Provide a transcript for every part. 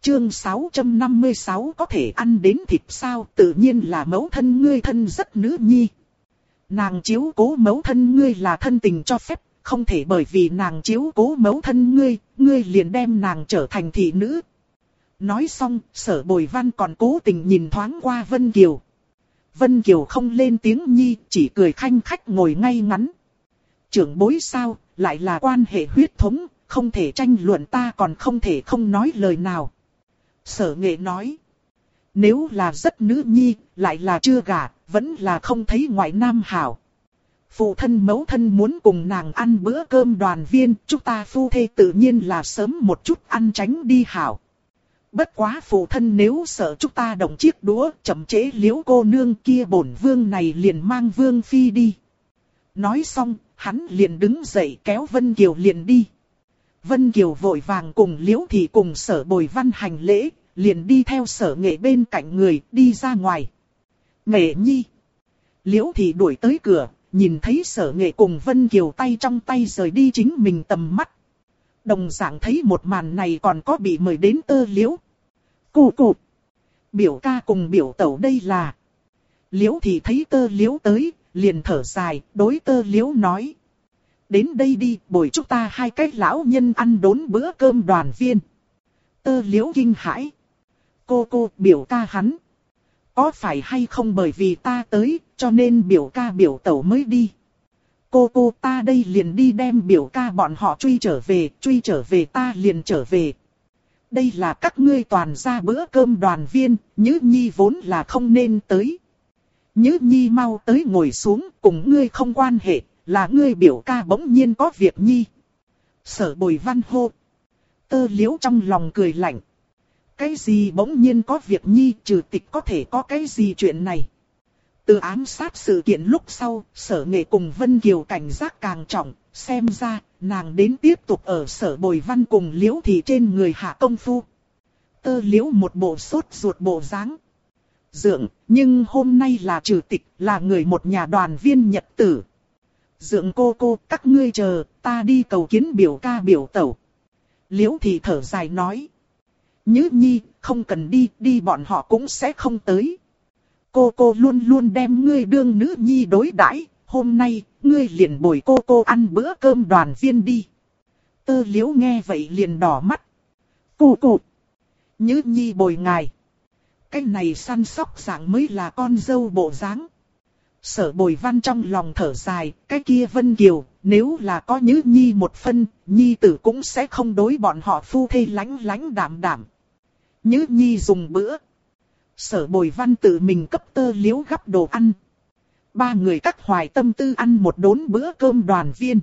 Chương 656 có thể ăn đến thịt sao? Tự nhiên là mẫu thân ngươi thân rất nữ nhi. Nàng chiếu cố mẫu thân ngươi là thân tình cho phép, không thể bởi vì nàng chiếu cố mẫu thân ngươi, ngươi liền đem nàng trở thành thị nữ. Nói xong, Sở Bồi Văn còn cố tình nhìn thoáng qua Vân Kiều. Vân Kiều không lên tiếng nhi, chỉ cười khanh khách ngồi ngay ngắn. Trưởng bối sao, lại là quan hệ huyết thống, không thể tranh luận, ta còn không thể không nói lời nào. Sở Nghệ nói, nếu là rất nữ nhi, lại là chưa gả, vẫn là không thấy ngoại nam hảo. Phụ thân mẫu thân muốn cùng nàng ăn bữa cơm đoàn viên, chúng ta phu thê tự nhiên là sớm một chút ăn tránh đi hảo. Bất quá phụ thân nếu sợ chúng ta động chiếc đũa, chậm trễ Liễu cô nương kia, bổn vương này liền mang vương phi đi. Nói xong, hắn liền đứng dậy kéo Vân Kiều liền đi. Vân Kiều vội vàng cùng Liễu Thị cùng Sở Bồi Văn hành lễ, liền đi theo Sở Nghệ bên cạnh người đi ra ngoài. Nghệ nhi. Liễu Thị đuổi tới cửa, nhìn thấy Sở Nghệ cùng Vân Kiều tay trong tay rời đi chính mình tầm mắt. Đồng dạng thấy một màn này còn có bị mời đến Tơ Liễu. Cụ cụ. Biểu ca cùng biểu tẩu đây là. Liễu Thị thấy Tơ Liễu tới, liền thở dài, đối Tơ Liễu nói. Đến đây đi, bồi chúng ta hai cái lão nhân ăn đốn bữa cơm đoàn viên. Tơ Liễu kinh hãi. Cô, biểu ca hắn. Có phải hay không bởi vì ta tới, cho nên biểu ca biểu tẩu mới đi. Cô ta đây liền đi đem biểu ca bọn họ truy trở về ta liền trở về. Đây là các ngươi toàn ra bữa cơm đoàn viên, Nhữ Nhi vốn là không nên tới. Nhữ Nhi mau tới ngồi xuống, cùng ngươi không quan hệ, là ngươi biểu ca bỗng nhiên có việc nhi. Sở Bồi Văn hô. Tơ Liễu trong lòng cười lạnh. Cái gì bỗng nhiên có việc nhi, trừ tịch có thể có cái gì chuyện này. Từ ám sát sự kiện lúc sau, Sở Nghệ cùng Vân Kiều cảnh giác càng trọng, xem ra, nàng đến tiếp tục ở Sở Bồi Văn cùng Liễu Thị trên người hạ công phu. Tơ Liễu một bộ sốt ruột bộ dáng. Dượng, nhưng hôm nay là trừ tịch, là người một nhà đoàn viên nhật tử. Dượng cô, các ngươi chờ, ta đi cầu kiến biểu ca biểu tẩu. Liễu Thị thở dài nói. Nhữ Nhi, không cần đi bọn họ cũng sẽ không tới. Cô luôn luôn đem ngươi đương nữ nhi đối đãi, hôm nay, ngươi liền bồi cô ăn bữa cơm đoàn viên đi. Tơ Liễu nghe vậy liền đỏ mắt. Cụ. Nhữ Nhi bồi ngài. Cái này săn sóc dạng mới là con dâu bộ dáng. Sở Bồi Văn trong lòng thở dài, cái kia Vân Kiều, nếu là có Nhữ Nhi một phân, Nhi tử cũng sẽ không đối bọn họ phu thê lánh đạm. Nhữ Nhi dùng bữa. Sở Bồi Văn tự mình cấp Tơ Liễu gắp đồ ăn. Ba người cắt hoài tâm tư ăn một đốn bữa cơm đoàn viên.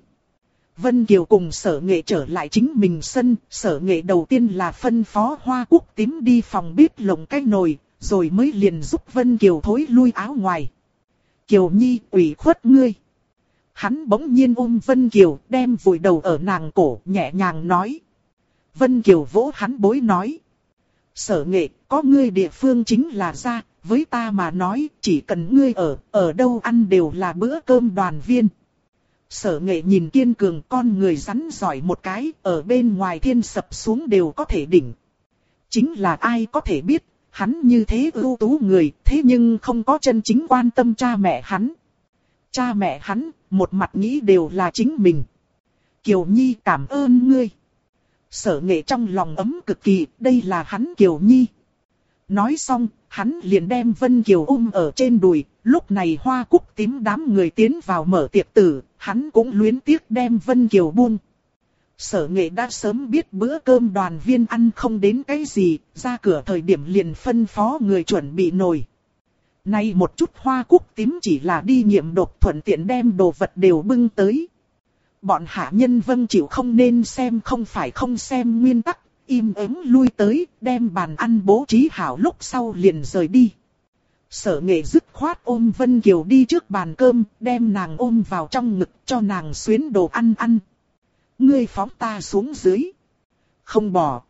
Vân Kiều cùng Sở Nghệ trở lại chính mình sân. Sở Nghệ đầu tiên là phân phó Hoa Cúc Tím đi phòng bếp lồng cái nồi, rồi mới liền giúp Vân Kiều thối lui áo ngoài. Kiều Nhi, ủy khuất ngươi. Hắn bỗng nhiên ôm Vân Kiều, đem vùi đầu ở nàng cổ, nhẹ nhàng nói. Vân Kiều vỗ hắn bối nói. Sở Nghệ, có ngươi địa phương chính là ra, với ta mà nói, chỉ cần ngươi ở đâu ăn đều là bữa cơm đoàn viên. Sở Nghệ nhìn kiên cường, con người rắn giỏi một cái, ở bên ngoài thiên sập xuống đều có thể đỉnh. Chính là ai có thể biết, hắn như thế ưu tú người, thế nhưng không có chân chính quan tâm cha mẹ hắn. Cha mẹ hắn, một mặt nghĩ đều là chính mình. Kiều Nhi cảm ơn ngươi. Sở Nghệ trong lòng ấm cực kỳ, đây là hắn Kiều Nhi. Nói xong, hắn liền đem Vân Kiều ôm ở trên đùi, lúc này Hoa Cúc Tím đám người tiến vào mở tiệc tử, hắn cũng luyến tiếc đem Vân Kiều buông. Sở Nghệ đã sớm biết bữa cơm đoàn viên ăn không đến cái gì, ra cửa thời điểm liền phân phó người chuẩn bị nồi. Nay một chút Hoa Cúc Tím chỉ là đi nghiệm đột thuận tiện đem đồ vật đều bưng tới. Bọn hạ nhân vâng chịu không nên xem không phải không xem nguyên tắc, im ắng lui tới, đem bàn ăn bố trí hảo lúc sau liền rời đi. Sở Nghệ dứt khoát ôm Vân Kiều đi trước bàn cơm, đem nàng ôm vào trong ngực cho nàng xuyến đồ ăn ăn. Ngươi phóng ta xuống dưới. Không bỏ.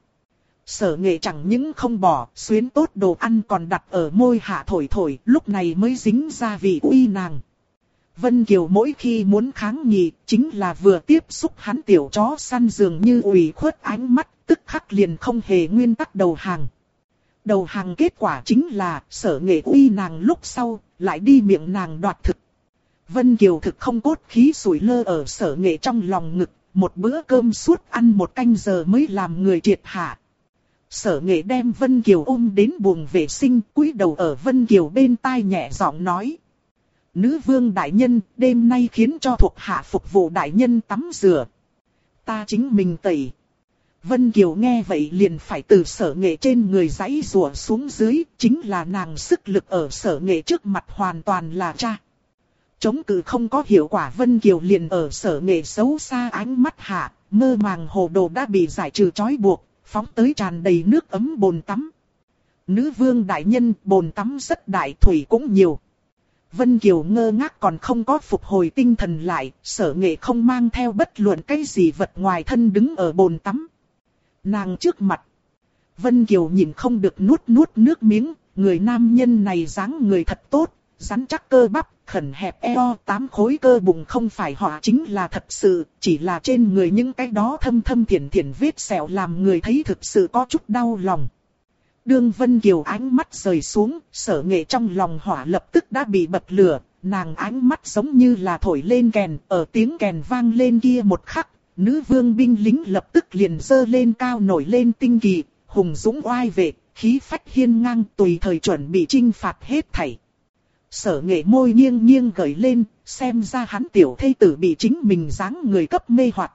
Sở Nghệ chẳng những không bỏ, xuyến tốt đồ ăn còn đặt ở môi hạ thổi, lúc này mới dính ra vị uy nàng. Vân Kiều mỗi khi muốn kháng nghị, chính là vừa tiếp xúc hắn tiểu chó săn dường như ủy khuất ánh mắt, tức khắc liền không hề nguyên tắc đầu hàng. Đầu hàng kết quả chính là Sở Nghệ uy nàng lúc sau, lại đi miệng nàng đoạt thực. Vân Kiều thực không cốt khí sủi lơ ở Sở Nghệ trong lòng ngực, một bữa cơm suốt ăn 1 canh giờ mới làm người triệt hạ. Sở Nghệ đem Vân Kiều ôm đến buồng vệ sinh, cúi đầu ở Vân Kiều bên tai nhẹ giọng nói. Nữ vương đại nhân, đêm nay khiến cho thuộc hạ phục vụ đại nhân tắm rửa. Ta chính mình tẩy. Vân Kiều nghe vậy liền phải từ Sở Nghệ trên người giãy giụa xuống dưới, chính là nàng sức lực ở Sở Nghệ trước mặt hoàn toàn là cha. Chống cự không có hiệu quả, Vân Kiều liền ở Sở Nghệ xấu xa ánh mắt hạ, mơ màng hồ đồ đã bị giải trừ trói buộc, phóng tới tràn đầy nước ấm bồn tắm. Nữ vương đại nhân, bồn tắm rất đại, thủy cũng nhiều. Vân Kiều ngơ ngác còn không có phục hồi tinh thần lại, Sở Nghệ không mang theo bất luận cái gì vật ngoài thân đứng ở bồn tắm. Nàng trước mặt. Vân Kiều nhìn không được nuốt nước miếng, người nam nhân này dáng người thật tốt, rắn chắc cơ bắp, khẩn hẹp eo, 8 khối cơ bụng không phải họ chính là thật sự, chỉ là trên người những cái đó thâm thâm thiển thiển vết sẹo làm người thấy thực sự có chút đau lòng. Đương Vân Kiều ánh mắt rời xuống, Sở Nghệ trong lòng hỏa lập tức đã bị bật lửa, nàng ánh mắt giống như là thổi lên kèn, ở tiếng kèn vang lên kia một khắc, nữ vương binh lính lập tức liền giơ lên cao nổi lên tinh kỳ, hùng dũng oai vệ, khí phách hiên ngang tùy thời chuẩn bị chinh phạt hết thảy. Sở Nghệ môi nghiêng nghiêng gợi lên, xem ra hắn tiểu thê tử bị chính mình dáng người cấp mê hoặc.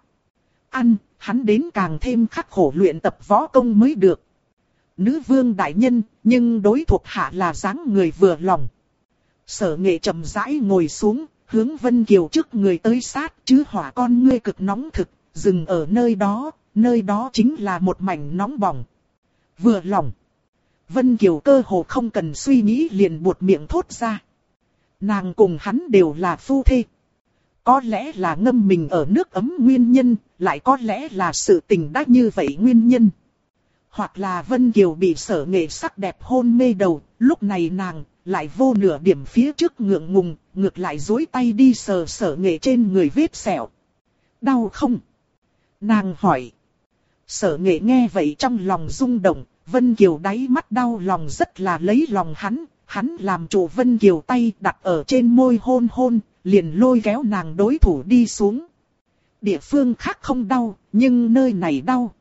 Hắn đến càng thêm khắc khổ luyện tập võ công mới được. Nữ vương đại nhân, nhưng đối thuộc hạ là dáng người vừa lòng. Sở Nghệ chậm rãi ngồi xuống, hướng Vân Kiều trước người tới sát, chứ hỏa con ngươi cực nóng thực, dừng ở nơi đó chính là một mảnh nóng bỏng. Vừa lòng. Vân Kiều cơ hồ không cần suy nghĩ liền buột miệng thốt ra. Nàng cùng hắn đều là phu thê. Có lẽ là ngâm mình ở nước ấm nguyên nhân, lại có lẽ là sự tình đã như vậy nguyên nhân. Hoặc là Vân Kiều bị Sở Nghệ sắc đẹp hôn mê đầu, lúc này nàng lại vô nửa điểm phía trước ngượng ngùng, ngược lại duỗi tay đi sờ Sở Nghệ trên người vết sẹo. Đau không? Nàng hỏi. Sở Nghệ nghe vậy trong lòng rung động, Vân Kiều đáy mắt đau lòng rất là lấy lòng hắn làm chủ Vân Kiều tay đặt ở trên môi hôn hôn, liền lôi kéo nàng đối thủ đi xuống. Địa phương khác không đau, nhưng nơi này đau.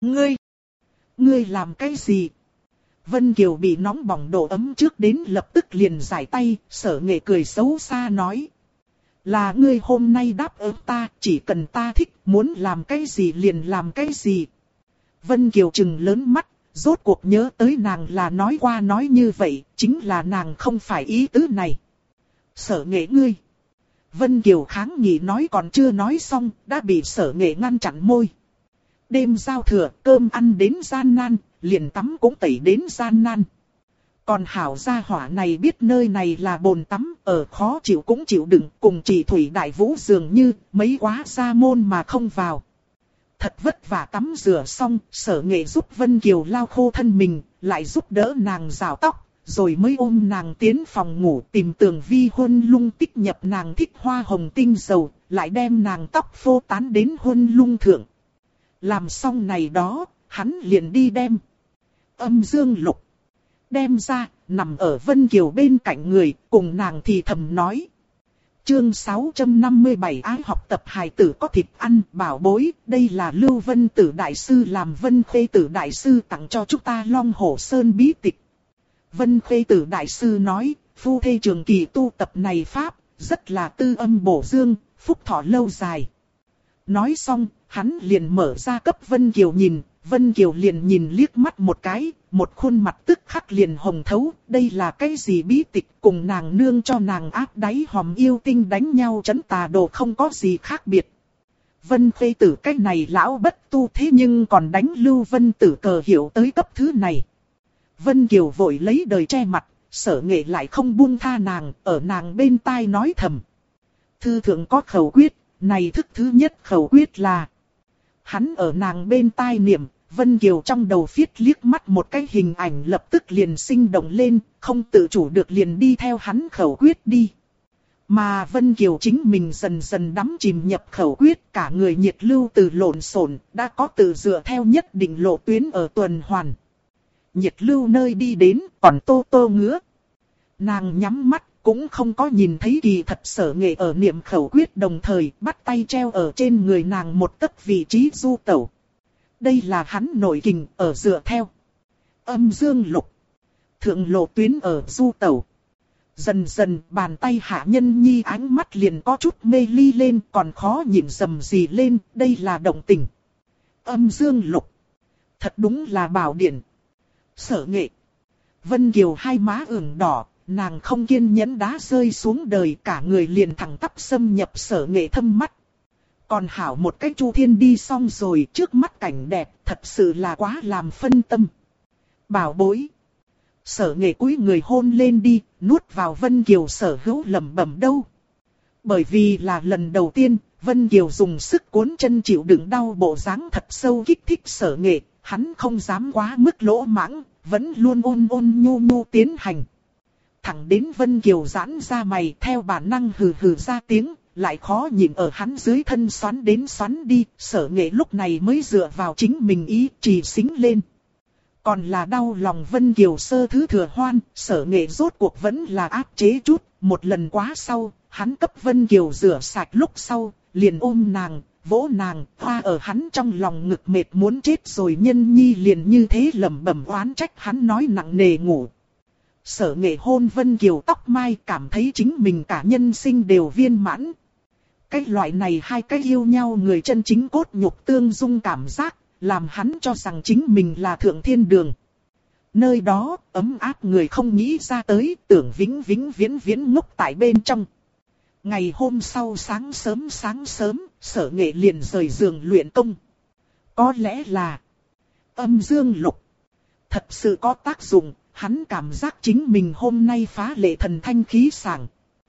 Ngươi làm cái gì? Vân Kiều bị nóng bỏng độ ấm trước đến lập tức liền giải tay, Sở Nghệ cười xấu xa nói. Là ngươi hôm nay đáp ứng ta, chỉ cần ta thích, muốn làm cái gì liền làm cái gì. Vân Kiều trừng lớn mắt, rốt cuộc nhớ tới nàng là nói qua nói như vậy, chính là nàng không phải ý tứ này. Sở Nghệ ngươi. Vân Kiều kháng nghị nói còn chưa nói xong, đã bị Sở Nghệ ngăn chặn môi. Đêm giao thừa, cơm ăn đến gian nan, liền tắm cũng tẩy đến gian nan. Còn hảo gia hỏa này biết nơi này là bồn tắm, ở khó chịu cũng chịu đựng, cùng chỉ Thủy Đại Vũ dường như, mấy quá ra môn mà không vào. Thật vất vả tắm rửa xong, Sở Nghệ giúp Vân Kiều lau khô thân mình, lại giúp đỡ nàng rào tóc, rồi mới ôm nàng tiến phòng ngủ tìm Tường Vi Huân Lung tích nhập nàng thích hoa hồng tinh dầu, lại đem nàng tóc phô tán đến Huân Lung thượng. Làm xong này đó, hắn liền đi đem âm dương lục đem ra, nằm ở Vân Kiều bên cạnh người, cùng nàng thì thầm nói. Chương 657 ái học tập hài tử có thịt ăn, bảo bối, đây là Lưu Vân Tử Đại Sư làm Vân Khê Tử Đại Sư tặng cho chúng ta Long Hổ Sơn bí tịch. Vân Khê Tử Đại Sư nói, phu thê trường kỳ tu tập này pháp, rất là tư âm bổ dương, phúc thọ lâu dài. Nói xong, hắn liền mở ra cấp Vân Kiều nhìn, Vân Kiều liền nhìn liếc mắt một cái, một khuôn mặt tức khắc liền hồng thấu, đây là cái gì bí tịch cùng nàng nương cho nàng áp đáy hòm yêu tinh đánh nhau chấn tà đồ không có gì khác biệt. Vân Khê Tử cái này lão bất tu thế nhưng còn đánh Lưu Vân Tử cờ hiệu tới cấp thứ này. Vân Kiều vội lấy đời che mặt, Sở Nghệ lại không buông tha nàng, ở nàng bên tai nói thầm. Thư thượng có khẩu quyết, này thức thứ nhất khẩu quyết là. Hắn ở nàng bên tai niệm, Vân Kiều trong đầu phiết liếc mắt một cái hình ảnh lập tức liền sinh động lên, không tự chủ được liền đi theo hắn khẩu quyết đi. Mà Vân Kiều chính mình dần dần đắm chìm nhập khẩu quyết, cả người nhiệt lưu từ lộn xộn đã có tự dựa theo nhất định lộ tuyến ở tuần hoàn. Nhiệt lưu nơi đi đến còn tô tô ngứa. Nàng nhắm mắt cũng không có nhìn thấy Kỳ Thật Sở Nghệ ở niệm khẩu quyết đồng thời bắt tay treo ở trên người nàng một tấc vị trí du tẩu. Đây là hắn nội kình ở dựa theo âm dương lục. Thượng lộ tuyến ở du tẩu. Dần dần bàn tay Hạ Nhân Nhi ánh mắt liền có chút mê ly lên, còn khó nhìn dầm gì lên, đây là động tình. Âm dương lục. Thật đúng là bảo điển. Sở Nghệ. Vân Kiều hai má ửng đỏ, nàng không kiên nhẫn đá rơi xuống đời, cả người liền thẳng tắp xâm nhập Sở Nghệ thâm mắt. Còn hảo một cái Chu Thiên đi xong rồi, trước mắt cảnh đẹp, thật sự là quá làm phân tâm. Bảo bối. Sở Nghệ cúi người hôn lên đi, nuốt vào Vân Kiều sở hữu lẩm bẩm đâu. Bởi vì là lần đầu tiên, Vân Kiều dùng sức cuốn chân chịu đựng đau bộ dáng thật sâu kích thích Sở Nghệ, hắn không dám quá mức lỗ mãng, vẫn luôn ôn ôn nhu nhu tiến hành. Thẳng đến Vân Kiều giãn ra mày theo bản năng hừ hừ ra tiếng, lại khó nhịn ở hắn dưới thân xoắn đến xoắn đi, Sở Nghệ lúc này mới dựa vào chính mình ý trì xính lên. Còn là đau lòng Vân Kiều sơ thứ thừa hoan, Sở Nghệ rốt cuộc vẫn là áp chế chút, một lần quá sau, hắn cấp Vân Kiều rửa sạch lúc sau, liền ôm nàng, vỗ nàng, hoa ở hắn trong lòng ngực mệt muốn chết rồi. Nhân Nhi liền như thế lẩm bẩm oán trách hắn nói nặng nề ngủ. Sở Nghệ hôn Vân Kiều tóc mai, cảm thấy chính mình cả nhân sinh đều viên mãn. Cái loại này hai cái yêu nhau người chân chính cốt nhục tương dung cảm giác, làm hắn cho rằng chính mình là thượng thiên đường. Nơi đó, ấm áp người không nghĩ ra tới, tưởng vĩnh vĩnh viễn viễn ngốc tại bên trong. Ngày hôm sau sáng sớm, Sở Nghệ liền rời giường luyện công. Có lẽ là âm dương lục thật sự có tác dụng, hắn cảm giác chính mình hôm nay phá lệ thần thanh khí sảng.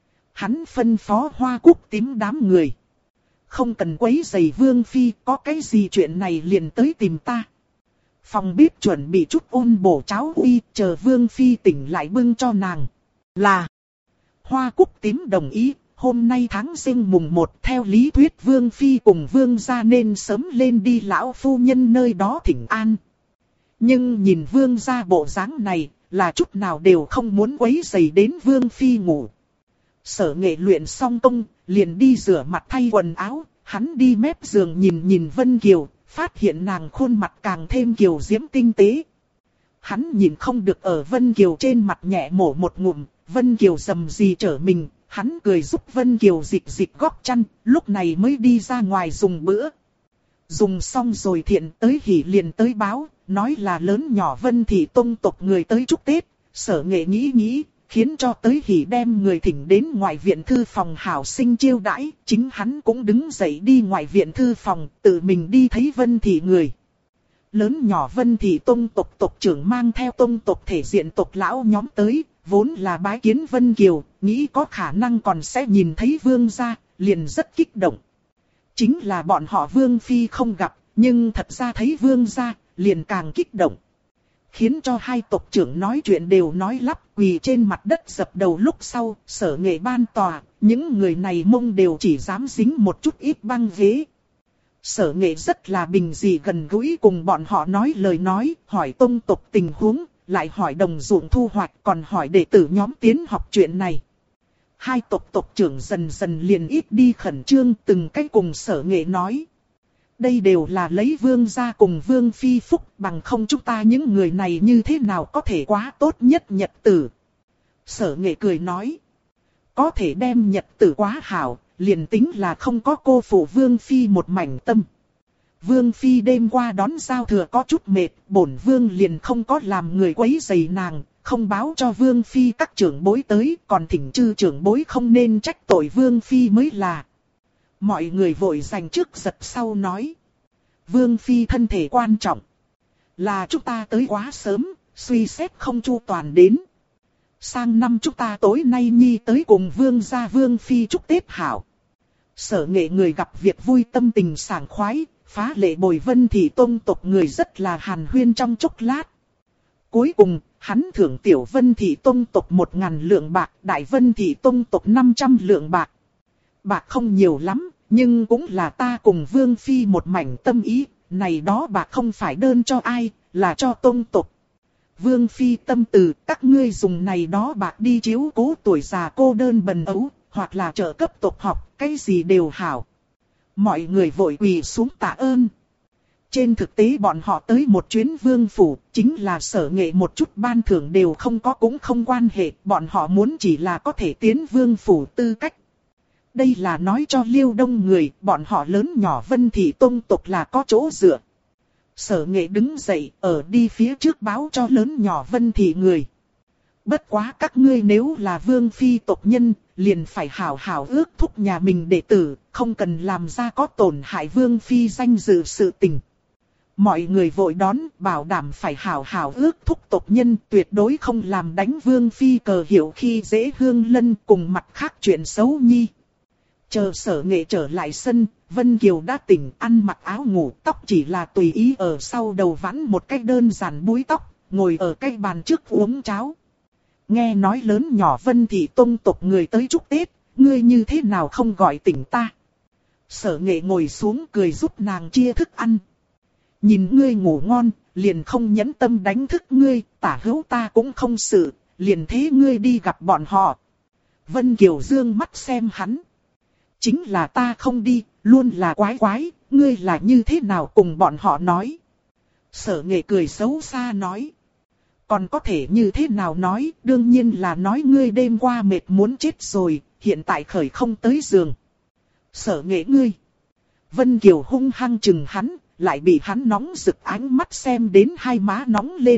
Hắn phân phó Hoa Cúc Tím đám người. Không cần quấy rầy Vương Phi, có cái gì chuyện này liền tới tìm ta. Phòng bếp chuẩn bị chút ôn bổ cháo uy, chờ Vương Phi tỉnh lại bưng cho nàng. Là Hoa Cúc Tím đồng ý, hôm nay tháng Giêng mùng 1 theo lý thuyết Vương Phi cùng Vương gia nên sớm lên đi lão phu nhân nơi đó thỉnh an. Nhưng nhìn Vương gia bộ dáng này, là chút nào đều không muốn quấy rầy đến Vương Phi ngủ. Sở Nghệ luyện xong công, liền đi rửa mặt thay quần áo, hắn đi mép giường nhìn nhìn Vân Kiều, phát hiện nàng khuôn mặt càng thêm kiều diễm tinh tế. Hắn nhìn không được ở Vân Kiều trên mặt nhẹ mổ một ngụm, Vân Kiều rầm gì trở mình, hắn cười giúp Vân Kiều dịch dịch góc chăn, lúc này mới đi ra ngoài dùng bữa. Dùng xong rồi Thiện tới Hỉ liền tới báo, nói là lớn nhỏ Vân Thị tông tộc người tới chúc Tết. Sở Nghệ nghĩ, khiến cho tới Hỉ đem người thỉnh đến ngoại viện thư phòng hảo sinh chiêu đãi, chính hắn cũng đứng dậy đi ngoại viện thư phòng, tự mình đi thấy Vân Thị người. Lớn nhỏ Vân Thị tông tộc tộc trưởng mang theo tông tộc thể diện tộc lão nhóm tới, vốn là bái kiến Vân Kiều, nghĩ có khả năng còn sẽ nhìn thấy Vương gia, liền rất kích động. Chính là bọn họ Vương Phi không gặp, nhưng thật ra thấy Vương gia, liền càng kích động. Khiến cho hai tộc trưởng nói chuyện đều nói lắp, quỳ trên mặt đất dập đầu lúc sau, Sở Nghệ ban tòa, những người này mông đều chỉ dám dính một chút ít băng ghế. Sở Nghệ rất là bình dị gần gũi cùng bọn họ nói lời nói, hỏi tông tộc tình huống, lại hỏi đồng ruộng thu hoạch, còn hỏi đệ tử nhóm tiến học chuyện này. Hai tộc tộc trưởng dần dần liền ít đi khẩn trương, từng cách cùng Sở Nghệ nói. Đây đều là lấy Vương gia cùng Vương Phi phúc, bằng không chúng ta những người này như thế nào có thể quá tốt nhất nhật tử. Sở Nghệ cười nói. Có thể đem nhật tử quá hảo, liền tính là không có cô phụ Vương Phi một mảnh tâm. Vương Phi đêm qua đón giao thừa có chút mệt, bổn Vương liền không có làm người quấy rầy nàng, không báo cho Vương Phi các trưởng bối tới, còn thỉnh chư trưởng bối không nên trách tội Vương Phi mới là. Mọi người vội giành trước giật sau nói. Vương Phi thân thể quan trọng. Là chúng ta tới quá sớm, suy xét không chu toàn đến. Sang năm chúng ta tối nay nhi tới cùng Vương gia Vương Phi chúc Tết hảo. Sở Nghệ người gặp việc vui tâm tình sảng khoái, phá lệ bồi Vân Thị tông tộc người rất là hàn huyên trong chốc lát. Cuối cùng, hắn thưởng Tiểu Vân Thị Tông tộc 1.000 lượng bạc, Đại Vân Thị Tông tộc 500 lượng bạc. Bạc không nhiều lắm, nhưng cũng là ta cùng Vương Phi một mảnh tâm ý, này đó bạc không phải đơn cho ai, là cho Tông tộc. Vương Phi tâm từ, các ngươi dùng này đó bạc đi chiếu cố tuổi già cô đơn bần ấu, hoặc là trợ cấp tộc học, cái gì đều hảo. Mọi người vội quỳ xuống tạ ơn. Trên thực tế bọn họ tới một chuyến vương phủ, chính là Sở Nghệ một chút ban thưởng đều không có cũng không quan hệ, bọn họ muốn chỉ là có thể tiến vương phủ tư cách. Đây là nói cho Liêu Đông người, bọn họ lớn nhỏ Vân Thị Tông tộc là có chỗ dựa. Sở Nghệ đứng dậy, ở đi phía trước báo cho lớn nhỏ Vân Thị người. Bất quá các ngươi nếu là Vương Phi tộc nhân, liền phải hảo hảo ước thúc nhà mình đệ tử, không cần làm ra có tổn hại Vương Phi danh dự sự tình. Mọi người vội đón, bảo đảm phải hảo hảo ước thúc tộc nhân, tuyệt đối không làm đánh Vương Phi cờ hiệu khi dễ Hương Lân cùng mặt khác chuyện xấu nhi. Chờ Sở Nghệ trở lại sân, Vân Kiều đã tỉnh, ăn mặc áo ngủ, tóc chỉ là tùy ý ở sau đầu vãn một cách đơn giản búi tóc, ngồi ở cái bàn trước uống cháo. Nghe nói lớn nhỏ Vân Thị Tông tộc người tới chúc Tết, ngươi như thế nào không gọi tỉnh ta. Sở Nghệ ngồi xuống cười giúp nàng chia thức ăn. Nhìn ngươi ngủ ngon, liền không nhẫn tâm đánh thức ngươi, tả hữu ta cũng không xử, liền thế ngươi đi gặp bọn họ. Vân Kiều dương mắt xem hắn. Chính là ta không đi, luôn là quái quái, ngươi là như thế nào cùng bọn họ nói. Sở Nghệ cười xấu xa nói. Còn có thể như thế nào nói, đương nhiên là nói ngươi đêm qua mệt muốn chết rồi, hiện tại khởi không tới giường. Sở Nghệ ngươi. Vân Kiều hung hăng chừng hắn, lại bị hắn nóng rực ánh mắt xem đến hai má nóng lên.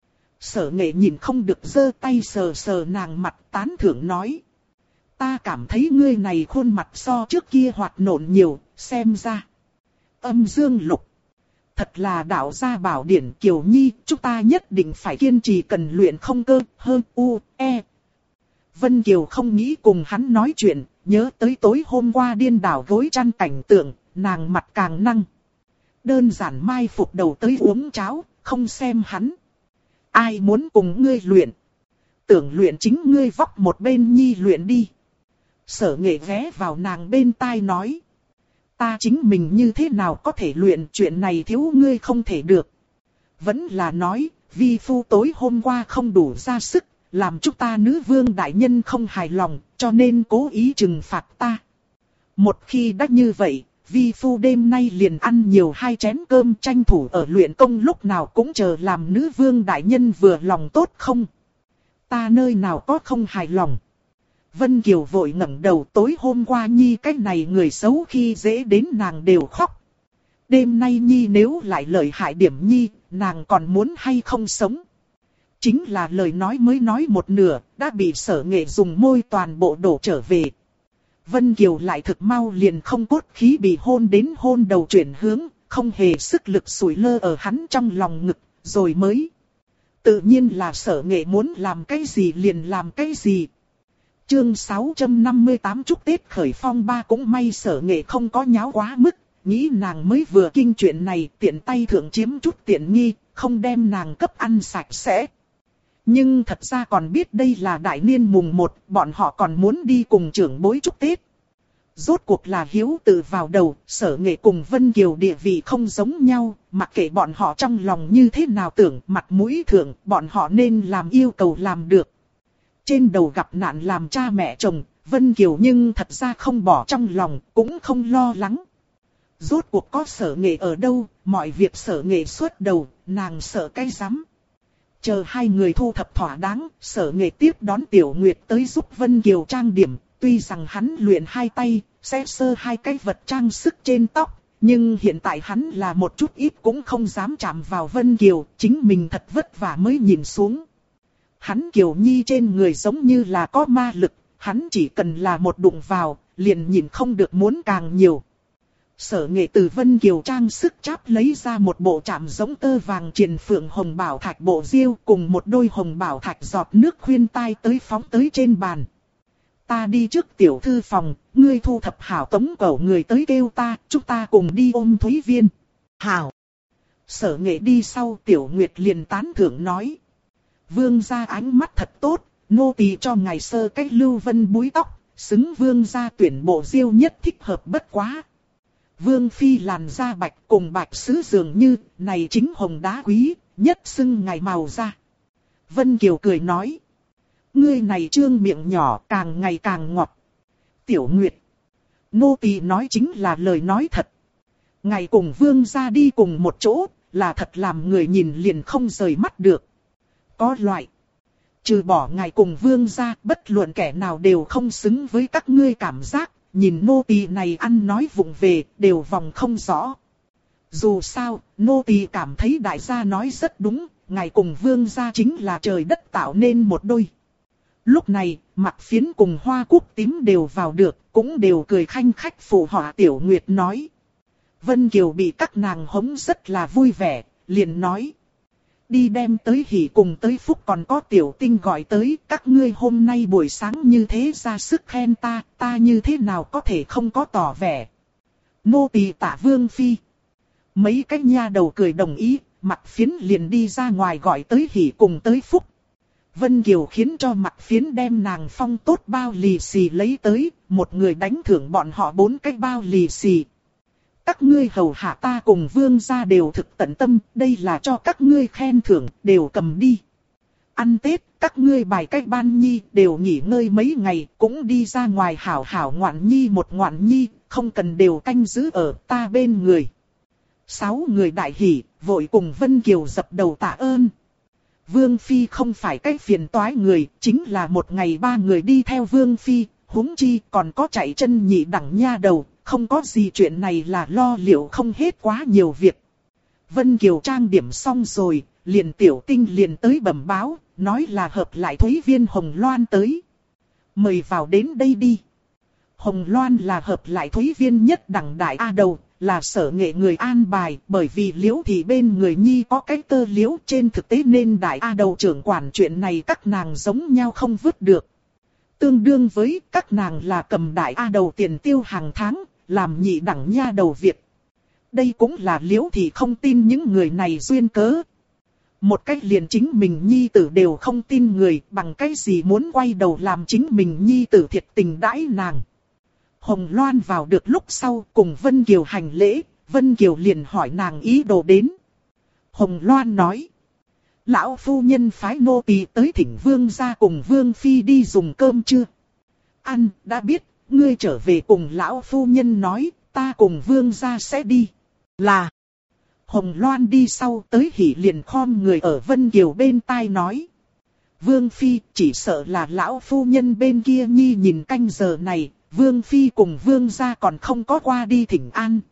Sở Nghệ nhìn không được giơ tay sờ sờ nàng mặt tán thưởng nói. Ta cảm thấy ngươi này khuôn mặt so trước kia hoạt nộn nhiều, xem ra. Âm Dương Lục. Thật là đạo gia bảo điển Kiều Nhi, chúng ta nhất định phải kiên trì cần luyện không cơ, hơn e. Vân Kiều không nghĩ cùng hắn nói chuyện, nhớ tới tối hôm qua điên đảo gối chăn cảnh tượng, nàng mặt càng năng. Đơn giản mai phục đầu tới uống cháo, không xem hắn. Ai muốn cùng ngươi luyện? Tưởng luyện chính ngươi vóc một bên nhi luyện đi. Sở Nghệ ghé vào nàng bên tai nói. Ta chính mình như thế nào có thể luyện, chuyện này thiếu ngươi không thể được. Vẫn là nói, vi phu tối hôm qua không đủ ra sức, làm chúng ta nữ vương đại nhân không hài lòng, cho nên cố ý trừng phạt ta. Một khi đã như vậy, vi phu đêm nay liền ăn nhiều 2 chén cơm, tranh thủ ở luyện công lúc nào cũng chờ làm nữ vương đại nhân vừa lòng tốt không? Ta nơi nào có không hài lòng? Vân Kiều vội ngẩng đầu, tối hôm qua Nhi cái này người xấu khi dễ đến nàng đều khóc. Đêm nay Nhi nếu lại lợi hại điểm Nhi, nàng còn muốn hay không sống? Chính là lời nói mới nói một nửa, đã bị Sở Nghệ dùng môi toàn bộ đổ trở về. Vân Kiều lại thực mau liền không cốt khí bị hôn đến hôn đầu chuyển hướng, không hề sức lực sủi lơ ở hắn trong lòng ngực, rồi mới. Tự nhiên là Sở Nghệ muốn làm cái gì liền làm cái gì. Chương 658 chúc Tết khởi phong ba, cũng may Sở Nghệ không có nháo quá mức, nghĩ nàng mới vừa kinh chuyện này tiện tay thượng chiếm chút tiện nghi, không đem nàng cấp ăn sạch sẽ. Nhưng thật ra còn biết đây là đại niên mùng 1, bọn họ còn muốn đi cùng trưởng bối chúc Tết. Rốt cuộc là hiếu tự vào đầu, Sở Nghệ cùng Vân Kiều địa vị không giống nhau, mặc kệ bọn họ trong lòng như thế nào tưởng, mặt mũi thượng, bọn họ nên làm yêu cầu làm được. Trên đầu gặp nạn làm cha mẹ chồng, Vân Kiều nhưng thật ra không bỏ trong lòng, cũng không lo lắng. Rốt cuộc có Sở Nghệ ở đâu, mọi việc Sở Nghệ xuất đầu, nàng sợ cái rắm. Chờ hai người thu thập thỏa đáng, Sở Nghệ tiếp đón Tiểu Nguyệt tới giúp Vân Kiều trang điểm. Tuy rằng hắn luyện hai tay, sẽ sơ hai cái vật trang sức trên tóc, nhưng hiện tại hắn là một chút ít cũng không dám chạm vào Vân Kiều, chính mình thật vất vả mới nhìn xuống. Hắn Kiều Nhi trên người giống như là có ma lực, hắn chỉ cần là một đụng vào, liền nhìn không được muốn càng nhiều. Sở Nghệ từ Vân Kiều trang sức cháp lấy ra một bộ chạm giống tơ vàng triền phượng hồng bảo thạch bộ diêu cùng một đôi hồng bảo thạch giọt nước khuyên tai tới phóng tới trên bàn. Ta đi trước tiểu thư phòng, ngươi thu thập hảo tống cẩu người tới kêu ta, chúng ta cùng đi ôm Thúy Viên. Hảo. Sở Nghệ đi sau, Tiểu Nguyệt liền tán thưởng nói. Vương gia ánh mắt thật tốt, nô tỳ cho ngài sơ cách lưu vân búi tóc, xứng vương gia tuyển bộ diêu nhất thích hợp bất quá. Vương phi làn da bạch cùng bạch sứ dường như, này chính hồng đá quý, nhất xưng ngài màu da. Vân Kiều cười nói. Ngươi này trương miệng nhỏ càng ngày càng ngọt. Tiểu Nguyệt. Nô tỳ nói chính là lời nói thật. Ngài cùng vương gia đi cùng một chỗ, là thật làm người nhìn liền không rời mắt được. Có loại. Trừ bỏ ngài cùng vương gia, bất luận kẻ nào đều không xứng với các ngươi cảm giác. Nhìn nô tỳ này ăn nói vụng về, đều vòng không rõ. Dù sao, nô tỳ cảm thấy đại gia nói rất đúng, ngài cùng vương gia chính là trời đất tạo nên một đôi. Lúc này, Mặc Phiến cùng Hoa Cúc Tím đều vào được, cũng đều cười khanh khách phụ họa Tiểu Nguyệt nói. Vân Kiều bị các nàng hống rất là vui vẻ, liền nói. Đi đem tới Hỷ cùng tới Phúc còn có Tiểu Tinh gọi tới, các ngươi hôm nay buổi sáng như thế ra sức khen ta, ta như thế nào có thể không có tỏ vẻ. Nô tỳ tạ Vương Phi. Mấy cái nha đầu cười đồng ý, Mặc Phiến liền đi ra ngoài gọi tới Hỷ cùng tới Phúc. Vân Kiều khiến cho Mặc Phiến đem nàng phong tốt bao lì xì lấy tới, một người đánh thưởng bọn họ 4 cái bao lì xì. Các ngươi hầu hạ ta cùng vương gia đều thực tận tâm, đây là cho các ngươi khen thưởng, đều cầm đi. Ăn Tết, các ngươi bài cách ban nhi, đều nghỉ ngơi mấy ngày, cũng đi ra ngoài hảo hảo ngoạn nhi một ngoạn nhi, không cần đều canh giữ ở ta bên người. 6 người đại hỉ, vội cùng Vân Kiều dập đầu tạ ơn. Vương Phi không phải cái phiền toái người, chính là một ngày 3 người đi theo Vương Phi, huống chi còn có chạy chân nhị đẳng nha đầu, không có gì chuyện này là lo liệu không hết quá nhiều việc. Vân Kiều trang điểm xong rồi, liền Tiểu Tinh liền tới bẩm báo, nói là hợp lại Thúy Viên Hồng Loan tới. Mời vào đến đây đi. Hồng Loan là hợp lại Thúy Viên nhất đẳng đại A đầu, là sở nghệ người an bài, bởi vì Liễu thì bên người nhi có cái tơ liễu, trên thực tế nên đại A đầu trưởng quản chuyện này các nàng giống nhau không vứt được. Tương đương với các nàng là cầm đại A đầu tiền tiêu hàng tháng, làm nhị đẳng nha đầu việc. Đây cũng là Liễu thì không tin những người này duyên cớ. Một cách liền chính mình nhi tử đều không tin người, bằng cái gì muốn quay đầu làm chính mình nhi tử thiệt tình đãi nàng. Hồng Loan vào được lúc sau cùng Vân Kiều hành lễ, Vân Kiều liền hỏi nàng ý đồ đến. Hồng Loan nói. Lão phu nhân phái nô tỳ tới thỉnh vương gia cùng vương phi đi dùng cơm chưa? Ăn, đã biết, ngươi trở về cùng lão phu nhân nói, ta cùng vương gia sẽ đi. Là. Hồng Loan đi sau tới Hỉ liền khom người ở Vân Kiều bên tai nói. Vương phi chỉ sợ là lão phu nhân bên kia nhi nhìn canh giờ này, Vương phi cùng vương gia còn không có qua đi thỉnh an.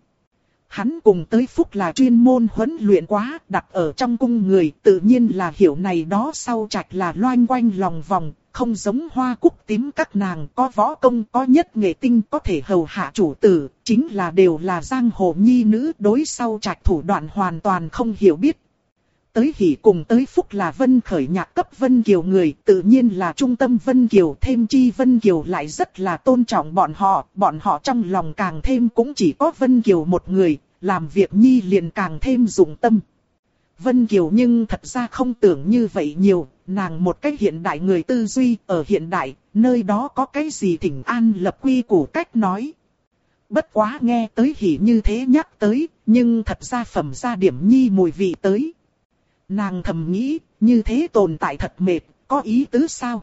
Hắn cùng tới Phúc là chuyên môn huấn luyện quá, đặt ở trong cung người, tự nhiên là hiểu này đó sau trạch là loanh quanh lòng vòng, không giống Hoa Cúc Tím các nàng có võ công, có nhất nghệ tinh, có thể hầu hạ chủ tử, chính là đều là giang hồ nhi nữ, đối sau trạch thủ đoạn hoàn toàn không hiểu biết. Tới Hỉ cùng tới Phúc là Vân Khởi nhạc cấp Vân Kiều người, tự nhiên là trung tâm Vân Kiều, thêm chi Vân Kiều lại rất là tôn trọng bọn họ trong lòng càng thêm cũng chỉ có Vân Kiều một người, làm việc nhi liền càng thêm dụng tâm. Vân Kiều nhưng thật ra không tưởng như vậy nhiều, nàng một cách hiện đại người tư duy, ở hiện đại, nơi đó có cái gì thỉnh an lập quy củ cách nói. Bất quá nghe tới Hỉ như thế nhắc tới, nhưng thật ra phẩm ra điểm nhi mùi vị tới. Nàng thầm nghĩ, như thế tồn tại thật mệt, có ý tứ sao?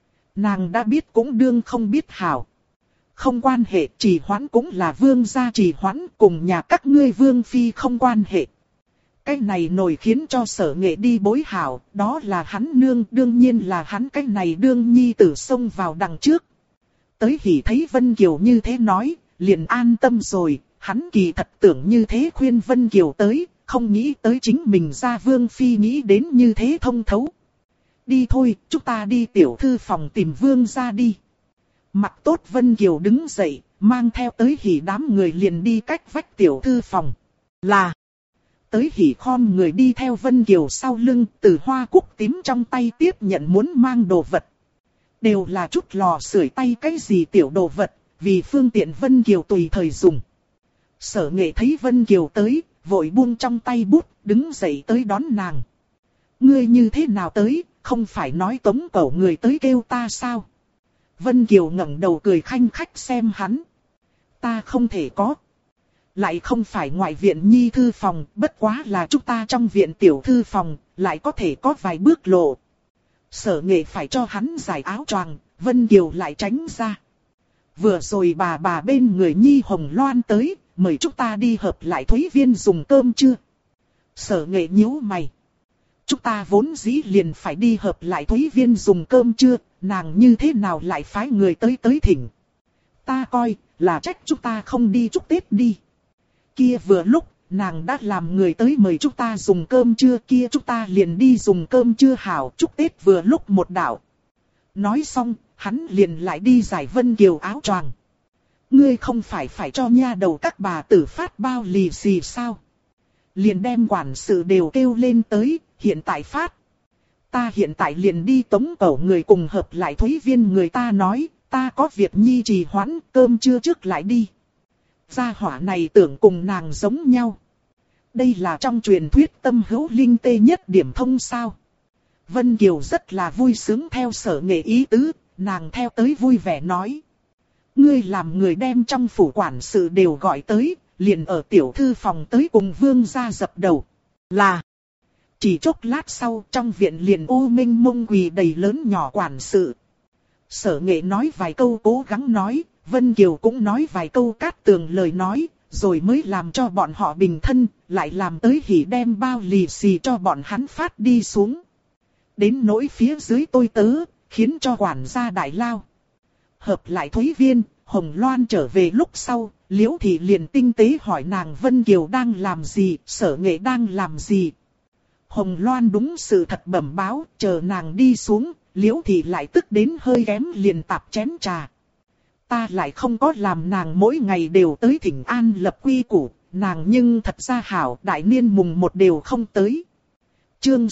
Nàng đã biết cũng đương không biết hảo. Không quan hệ, trì hoãn cũng là vương gia trì hoãn, cùng nhà các ngươi vương phi không quan hệ. Cái này nổi khiến cho Sở Nghệ đi bối hảo, đó là hắn nương, đương nhiên là hắn cái này đương nhi tử xông vào đằng trước. Tới Hỉ thấy Vân Kiều như thế nói, liền an tâm rồi, hắn kỳ thật tưởng như thế khuyên Vân Kiều tới, không nghĩ tới chính mình ra vương phi nghĩ đến như thế thông thấu. Đi thôi, chúng ta đi tiểu thư phòng tìm vương gia đi. Mặc tốt Vân Kiều đứng dậy, mang theo tới Hỉ đám người liền đi cách vách tiểu thư phòng. Là. Tới Hỉ khom người đi theo Vân Kiều sau lưng, từ Hoa Cúc Tím trong tay tiếp nhận muốn mang đồ vật. Đều là chút lò sưởi tay cái gì tiểu đồ vật, vì phương tiện Vân Kiều tùy thời dùng. Sở Nghệ thấy Vân Kiều tới, vội buông trong tay bút, đứng dậy tới đón nàng. Ngươi như thế nào tới, không phải nói Tống Cẩu người tới kêu ta sao? Vân Kiều ngẩng đầu cười khanh khách xem hắn. Ta không thể có. Lại không phải ngoại viện nhi thư phòng, bất quá là chúng ta trong viện tiểu thư phòng, lại có thể có vài bước lộ. Sở Nghệ phải cho hắn giải áo choàng, Vân Kiều lại tránh ra. Vừa rồi bà bên người Nhi Hồng Loan tới, mời chúng ta đi hợp lại Thúy Viên dùng cơm chưa? Sở Nghệ nhíu mày. Chúng ta vốn dĩ liền phải đi hợp lại Thúy Viên dùng cơm chưa, nàng như thế nào lại phái người tới thỉnh? Ta coi, là trách chúng ta không đi chúc Tết đi. Kia vừa lúc, nàng đã làm người tới mời chúng ta dùng cơm trưa, kia chúng ta liền đi dùng cơm trưa hảo, chúc Tết vừa lúc một đạo. Nói xong, hắn liền lại đi giải Vân Kiều áo choàng. Ngươi không phải cho nha đầu các bà tử phát bao lì xì sao? Liền đem quản sự đều kêu lên tới, hiện tại phát. Ta hiện tại liền đi Tống Cẩu người cùng hợp lại Thúy Viên người ta nói, ta có việc nhi trì hoãn, cơm trưa trước lại đi. Gia hỏa này tưởng cùng nàng giống nhau. Đây là trong truyền thuyết tâm hữu linh tê nhất điểm thông sao. Vân Kiều rất là vui sướng theo Sở Nghệ ý tứ, nàng theo tới vui vẻ nói. Ngươi làm người đem trong phủ quản sự đều gọi tới, liền ở tiểu thư phòng tới cùng vương gia dập đầu. Là, chỉ chốc lát sau trong viện liền u minh mông quỳ đầy lớn nhỏ quản sự. Sở Nghệ nói vài câu cố gắng nói, Vân Kiều cũng nói vài câu cát tường lời nói, rồi mới làm cho bọn họ bình thân, lại làm tới hỉ đem bao lì xì cho bọn hắn phát đi xuống. Đến nỗi phía dưới tôi tớ, khiến cho quản gia đại lao. Hợp lại Thúy Viên, Hồng Loan trở về lúc sau, Liễu Thị liền tinh tế hỏi nàng Vân Kiều đang làm gì, Sở Nghệ đang làm gì. Hồng Loan đúng sự thật bẩm báo, chờ nàng đi xuống, Liễu Thị lại tức đến hơi kém liền tạp chén trà. Ta lại không có làm nàng mỗi ngày đều tới thỉnh an lập quy củ, nàng nhưng thật ra hảo đại niên mùng 1 đều không tới. Chương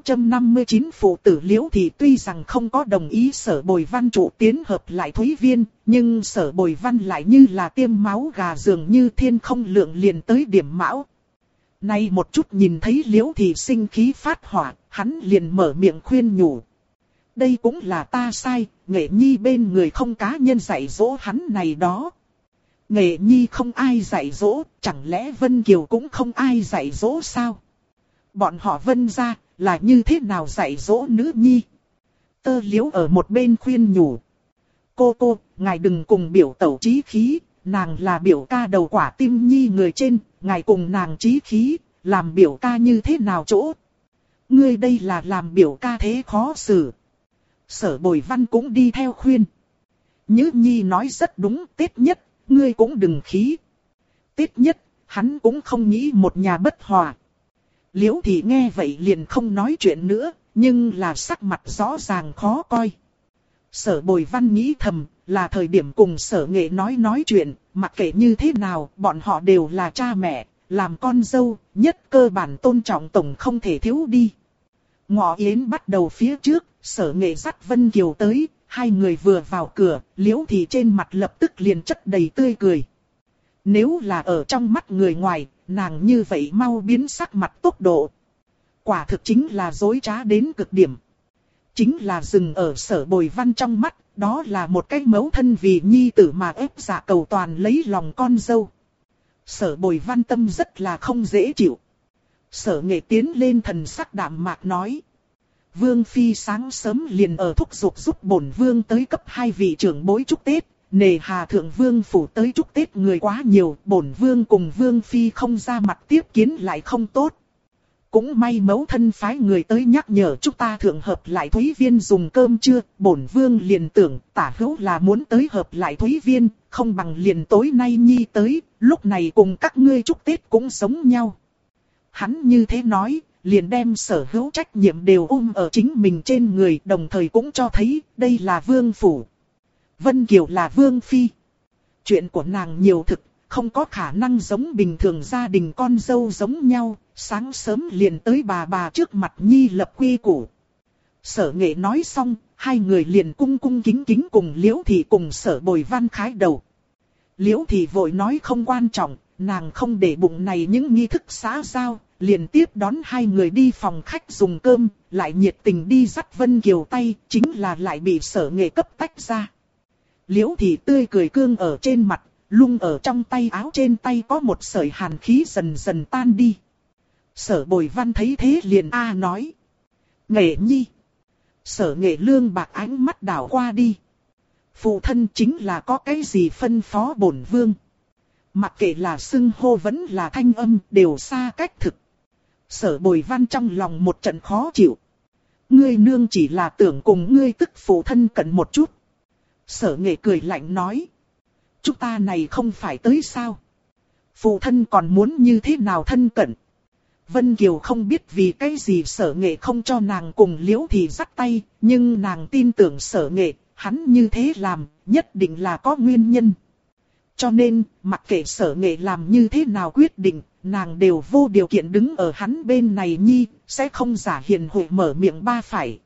659 phụ tử Liễu Thị tuy rằng không có đồng ý Sở Bồi Văn trụ tiến hợp lại Thúy Viên, nhưng Sở Bồi Văn lại như là tiêm máu gà dường như thiên không lượng liền tới điểm mão. Nay một chút nhìn thấy Liễu Thị sinh khí phát hỏa, hắn liền mở miệng khuyên nhủ. Đây cũng là ta sai, Nghệ Nhi bên người không cá nhân dạy dỗ hắn này đó. Nghệ Nhi không ai dạy dỗ, chẳng lẽ Vân Kiều cũng không ai dạy dỗ sao? Bọn họ Vân gia là như thế nào dạy dỗ nữ nhi? Tơ Liễu ở một bên khuyên nhủ. Cô, ngài đừng cùng biểu tẩu chí khí, nàng là biểu ca đầu quả tim nhi người trên, ngài cùng nàng chí khí, làm biểu ca như thế nào chỗ? Ngươi đây là làm biểu ca thế khó xử. Sở Bồi Văn cũng đi theo khuyên. Nhữ Nhi nói rất đúng, Tết nhất, ngươi cũng đừng khí. Tết nhất, hắn cũng không nghĩ một nhà bất hòa. Liễu Thị nghe vậy liền không nói chuyện nữa, nhưng là sắc mặt rõ ràng khó coi. Sở Bồi Văn nghĩ thầm, là thời điểm cùng Sở Nghệ nói chuyện, mặc kệ như thế nào, bọn họ đều là cha mẹ, làm con dâu, nhất cơ bản tôn trọng tổng không thể thiếu đi. Ngọ yến bắt đầu phía trước, Sở Nghệ dắt Vân Kiều tới, hai người vừa vào cửa, Liễu Thị trên mặt lập tức liền chất đầy tươi cười. Nếu là ở trong mắt người ngoài, nàng như vậy mau biến sắc mặt tốc độ. Quả thực chính là dối trá đến cực điểm. Chính là dừng ở Sở Bồi Văn trong mắt, đó là một cái mẫu thân vì nhi tử mà ép dạ cầu toàn lấy lòng con dâu. Sở Bồi Văn tâm rất là không dễ chịu. Sở Nghệ tiến lên thần sắc đạm mạc nói. Vương Phi sáng sớm liền ở thúc giục giúp bổn vương tới cấp 2 vị trưởng bối chúc Tết. Nề hà thượng vương phủ tới chúc Tết người quá nhiều, bổn vương cùng Vương Phi không ra mặt tiếp kiến lại không tốt. Cũng may mẫu thân phái người tới nhắc nhở chúng ta thượng hợp lại Thúy Viên dùng cơm trưa, bổn vương liền tưởng tả hữu là muốn tới hợp lại Thúy Viên, không bằng liền tối nay Nhi tới, lúc này cùng các ngươi chúc Tết cũng giống nhau. Hắn như thế nói, liền đem sở hữu trách nhiệm đều ở chính mình trên người, đồng thời cũng cho thấy đây là vương phủ. Vân Kiều là vương phi. Chuyện của nàng nhiều thực, không có khả năng giống bình thường gia đình con dâu giống nhau, sáng sớm liền tới bà trước mặt Nhi lập quy củ. Sở Nghệ nói xong, hai người liền cung cung kính kính cùng Liễu Thị cùng Sở Bồi Văn khái đầu. Liễu Thị vội nói không quan trọng, nàng không để bụng này những nghi thức xã giao, liền tiếp đón hai người đi phòng khách dùng cơm, lại nhiệt tình đi dắt Vân Kiều tay, chính là lại bị Sở Nghệ cấp tách ra. Liễu Thị tươi cười cương ở trên mặt, lung ở trong tay áo, trên tay có một sợi hàn khí dần dần tan đi. Sở Bồi Văn thấy thế liền nói. Nghệ nhi. Sở Nghệ lương bạc ánh mắt đảo qua đi. Phụ thân chính là có cái gì phân phó bổn vương. Mặc kệ là xưng hô vẫn là thanh âm đều xa cách thực. Sở Bồi Văn trong lòng một trận khó chịu. Ngươi nương chỉ là tưởng cùng ngươi tức phụ thân cận một chút. Sở Nghệ cười lạnh nói. Chúng ta này không phải tới sao. Phụ thân còn muốn như thế nào thân cận. Vân Kiều không biết vì cái gì Sở Nghệ không cho nàng cùng Liễu Thị dắt tay. Nhưng nàng tin tưởng Sở Nghệ, hắn như thế làm nhất định là có nguyên nhân. Cho nên, mặc kệ Sở Nghệ làm như thế nào quyết định, nàng đều vô điều kiện đứng ở hắn bên này nhi, sẽ không giả hiền huệ mở miệng ba phải.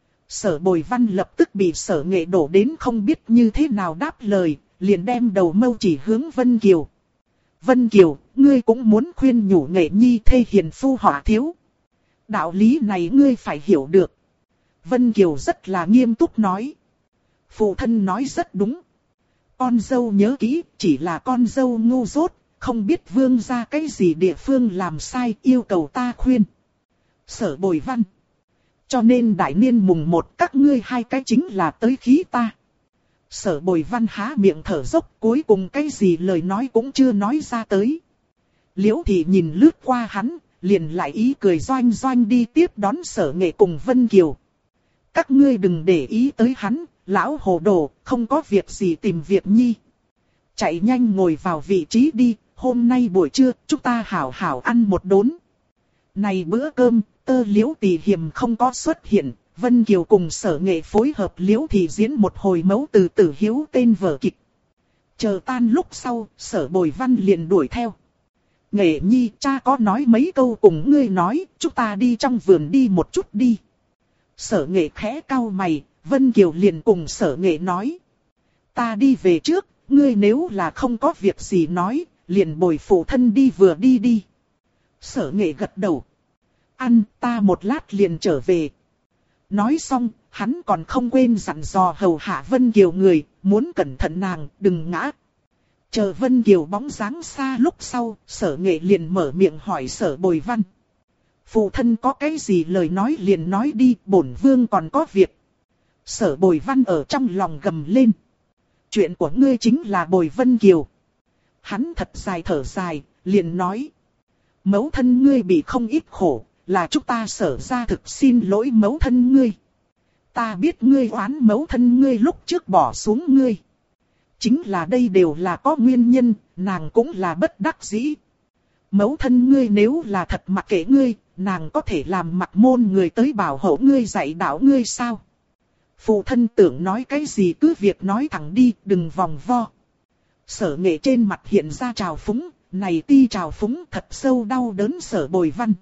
Sở Bồi Văn lập tức bị Sở Nghệ đổ đến không biết như thế nào đáp lời, liền đem đầu mâu chỉ hướng Vân Kiều. Vân Kiều, ngươi cũng muốn khuyên nhủ Nghệ nhi thê hiền phu họa thiếu. Đạo lý này ngươi phải hiểu được. Vân Kiều rất là nghiêm túc nói. Phụ thân nói rất đúng. Con dâu nhớ kỹ, chỉ là con dâu ngu dốt, không biết vương ra cái gì địa phương làm sai, yêu cầu ta khuyên. Sở Bồi Văn. Cho nên đại niên mùng 1 các ngươi hai cái chính là tới khí ta. Sở Bồi Văn há miệng thở dốc, cuối cùng cái gì lời nói cũng chưa nói ra tới. Liễu Thị nhìn lướt qua hắn, liền lại ý cười doanh doanh đi tiếp đón Sở Nghệ cùng Vân Kiều. Các ngươi đừng để ý tới hắn, lão hồ đồ, không có việc gì tìm việc nhi. Chạy nhanh ngồi vào vị trí đi, hôm nay buổi trưa chúng ta hảo hảo ăn một đốn. Này bữa cơm, Tơ Liễu Tỳ Hiềm không có xuất hiện, Vân Kiều cùng Sở Nghệ phối hợp Liễu Thị diễn một hồi mẫu từ Tử Hiếu tên vở kịch. Chờ tan lúc sau, Sở Bồi Văn liền đuổi theo. Nghệ nhi, cha có nói mấy câu cùng ngươi nói, chúng ta đi trong vườn đi một chút đi. Sở Nghệ khẽ cau mày, Vân Kiều liền cùng Sở Nghệ nói. Ta đi về trước, ngươi nếu là không có việc gì nói, liền bồi phụ thân đi vừa đi đi. Sở Nghệ gật đầu. Ăn, ta một lát liền trở về. Nói xong, hắn còn không quên dặn dò hầu hạ Vân Kiều người, muốn cẩn thận nàng, đừng ngã. Chờ Vân Kiều bóng dáng xa lúc sau, Sở Nghệ liền mở miệng hỏi Sở Bồi Văn. Phụ thân có cái gì lời nói liền nói đi, bổn vương còn có việc. Sở Bồi Văn ở trong lòng gầm lên. Chuyện của ngươi chính là Bồi Vân Kiều. Hắn thật dài thở dài, liền nói. Mẫu thân ngươi bị không ít khổ, là chúng ta Sở ra thực xin lỗi mẫu thân ngươi. Ta biết ngươi oán mẫu thân ngươi lúc trước bỏ xuống ngươi. Chính là đây đều là có nguyên nhân, nàng cũng là bất đắc dĩ. Mẫu thân ngươi nếu là thật mặc kệ ngươi, nàng có thể làm mặc môn người tới bảo hộ ngươi dạy đạo ngươi sao? Phụ thân tưởng nói cái gì cứ việc nói thẳng đi, đừng vòng vo. Sở Nghệ trên mặt hiện ra trào phúng, này ti trào phúng thật sâu đau đớn Sở Bồi Văn.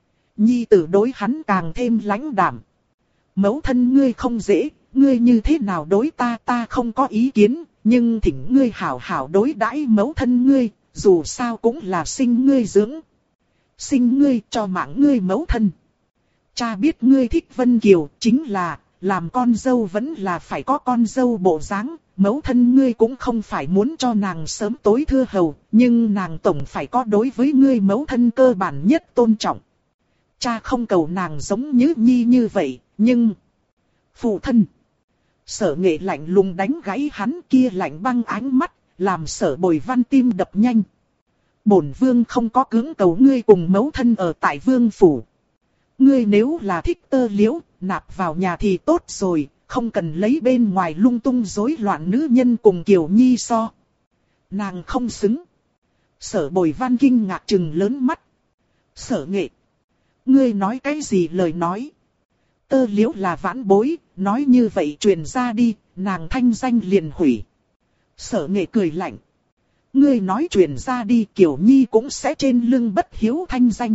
Nhi tử đối hắn càng thêm lãnh đạm. Mẫu thân ngươi không dễ, ngươi như thế nào đối ta không có ý kiến, nhưng thỉnh ngươi hảo hảo đối đãi mẫu thân ngươi, dù sao cũng là sinh ngươi dưỡng. Sinh ngươi cho mạng ngươi mẫu thân. Cha biết ngươi thích Vân Kiều, chính là, làm con dâu vẫn là phải có con dâu bộ dáng. Mẫu thân ngươi cũng không phải muốn cho nàng sớm tối thưa hầu, nhưng nàng tổng phải có đối với ngươi mẫu thân cơ bản nhất tôn trọng. Cha không cầu nàng giống như nhi như vậy, nhưng... Phụ thân. Sở Nghệ lạnh lùng đánh gãy hắn, kia lạnh băng ánh mắt, làm Sở Bồi Văn tim đập nhanh. Bổn vương không có cưỡng cầu ngươi cùng mẫu thân ở tại vương phủ. Ngươi nếu là thích Tơ Liễu, nạp vào nhà thì tốt rồi, không cần lấy bên ngoài lung tung rối loạn nữ nhân cùng Kiều Nhi so. Nàng không xứng. Sở Bồi Văn kinh ngạc trừng lớn mắt. Sở Nghệ. Ngươi nói cái gì lời nói? Tơ Liễu là vãn bối, nói như vậy truyền ra đi, nàng thanh danh liền hủy. Sở Nghệ cười lạnh. Ngươi nói truyền ra đi, Kiều Nhi cũng sẽ trên lưng bất hiếu thanh danh.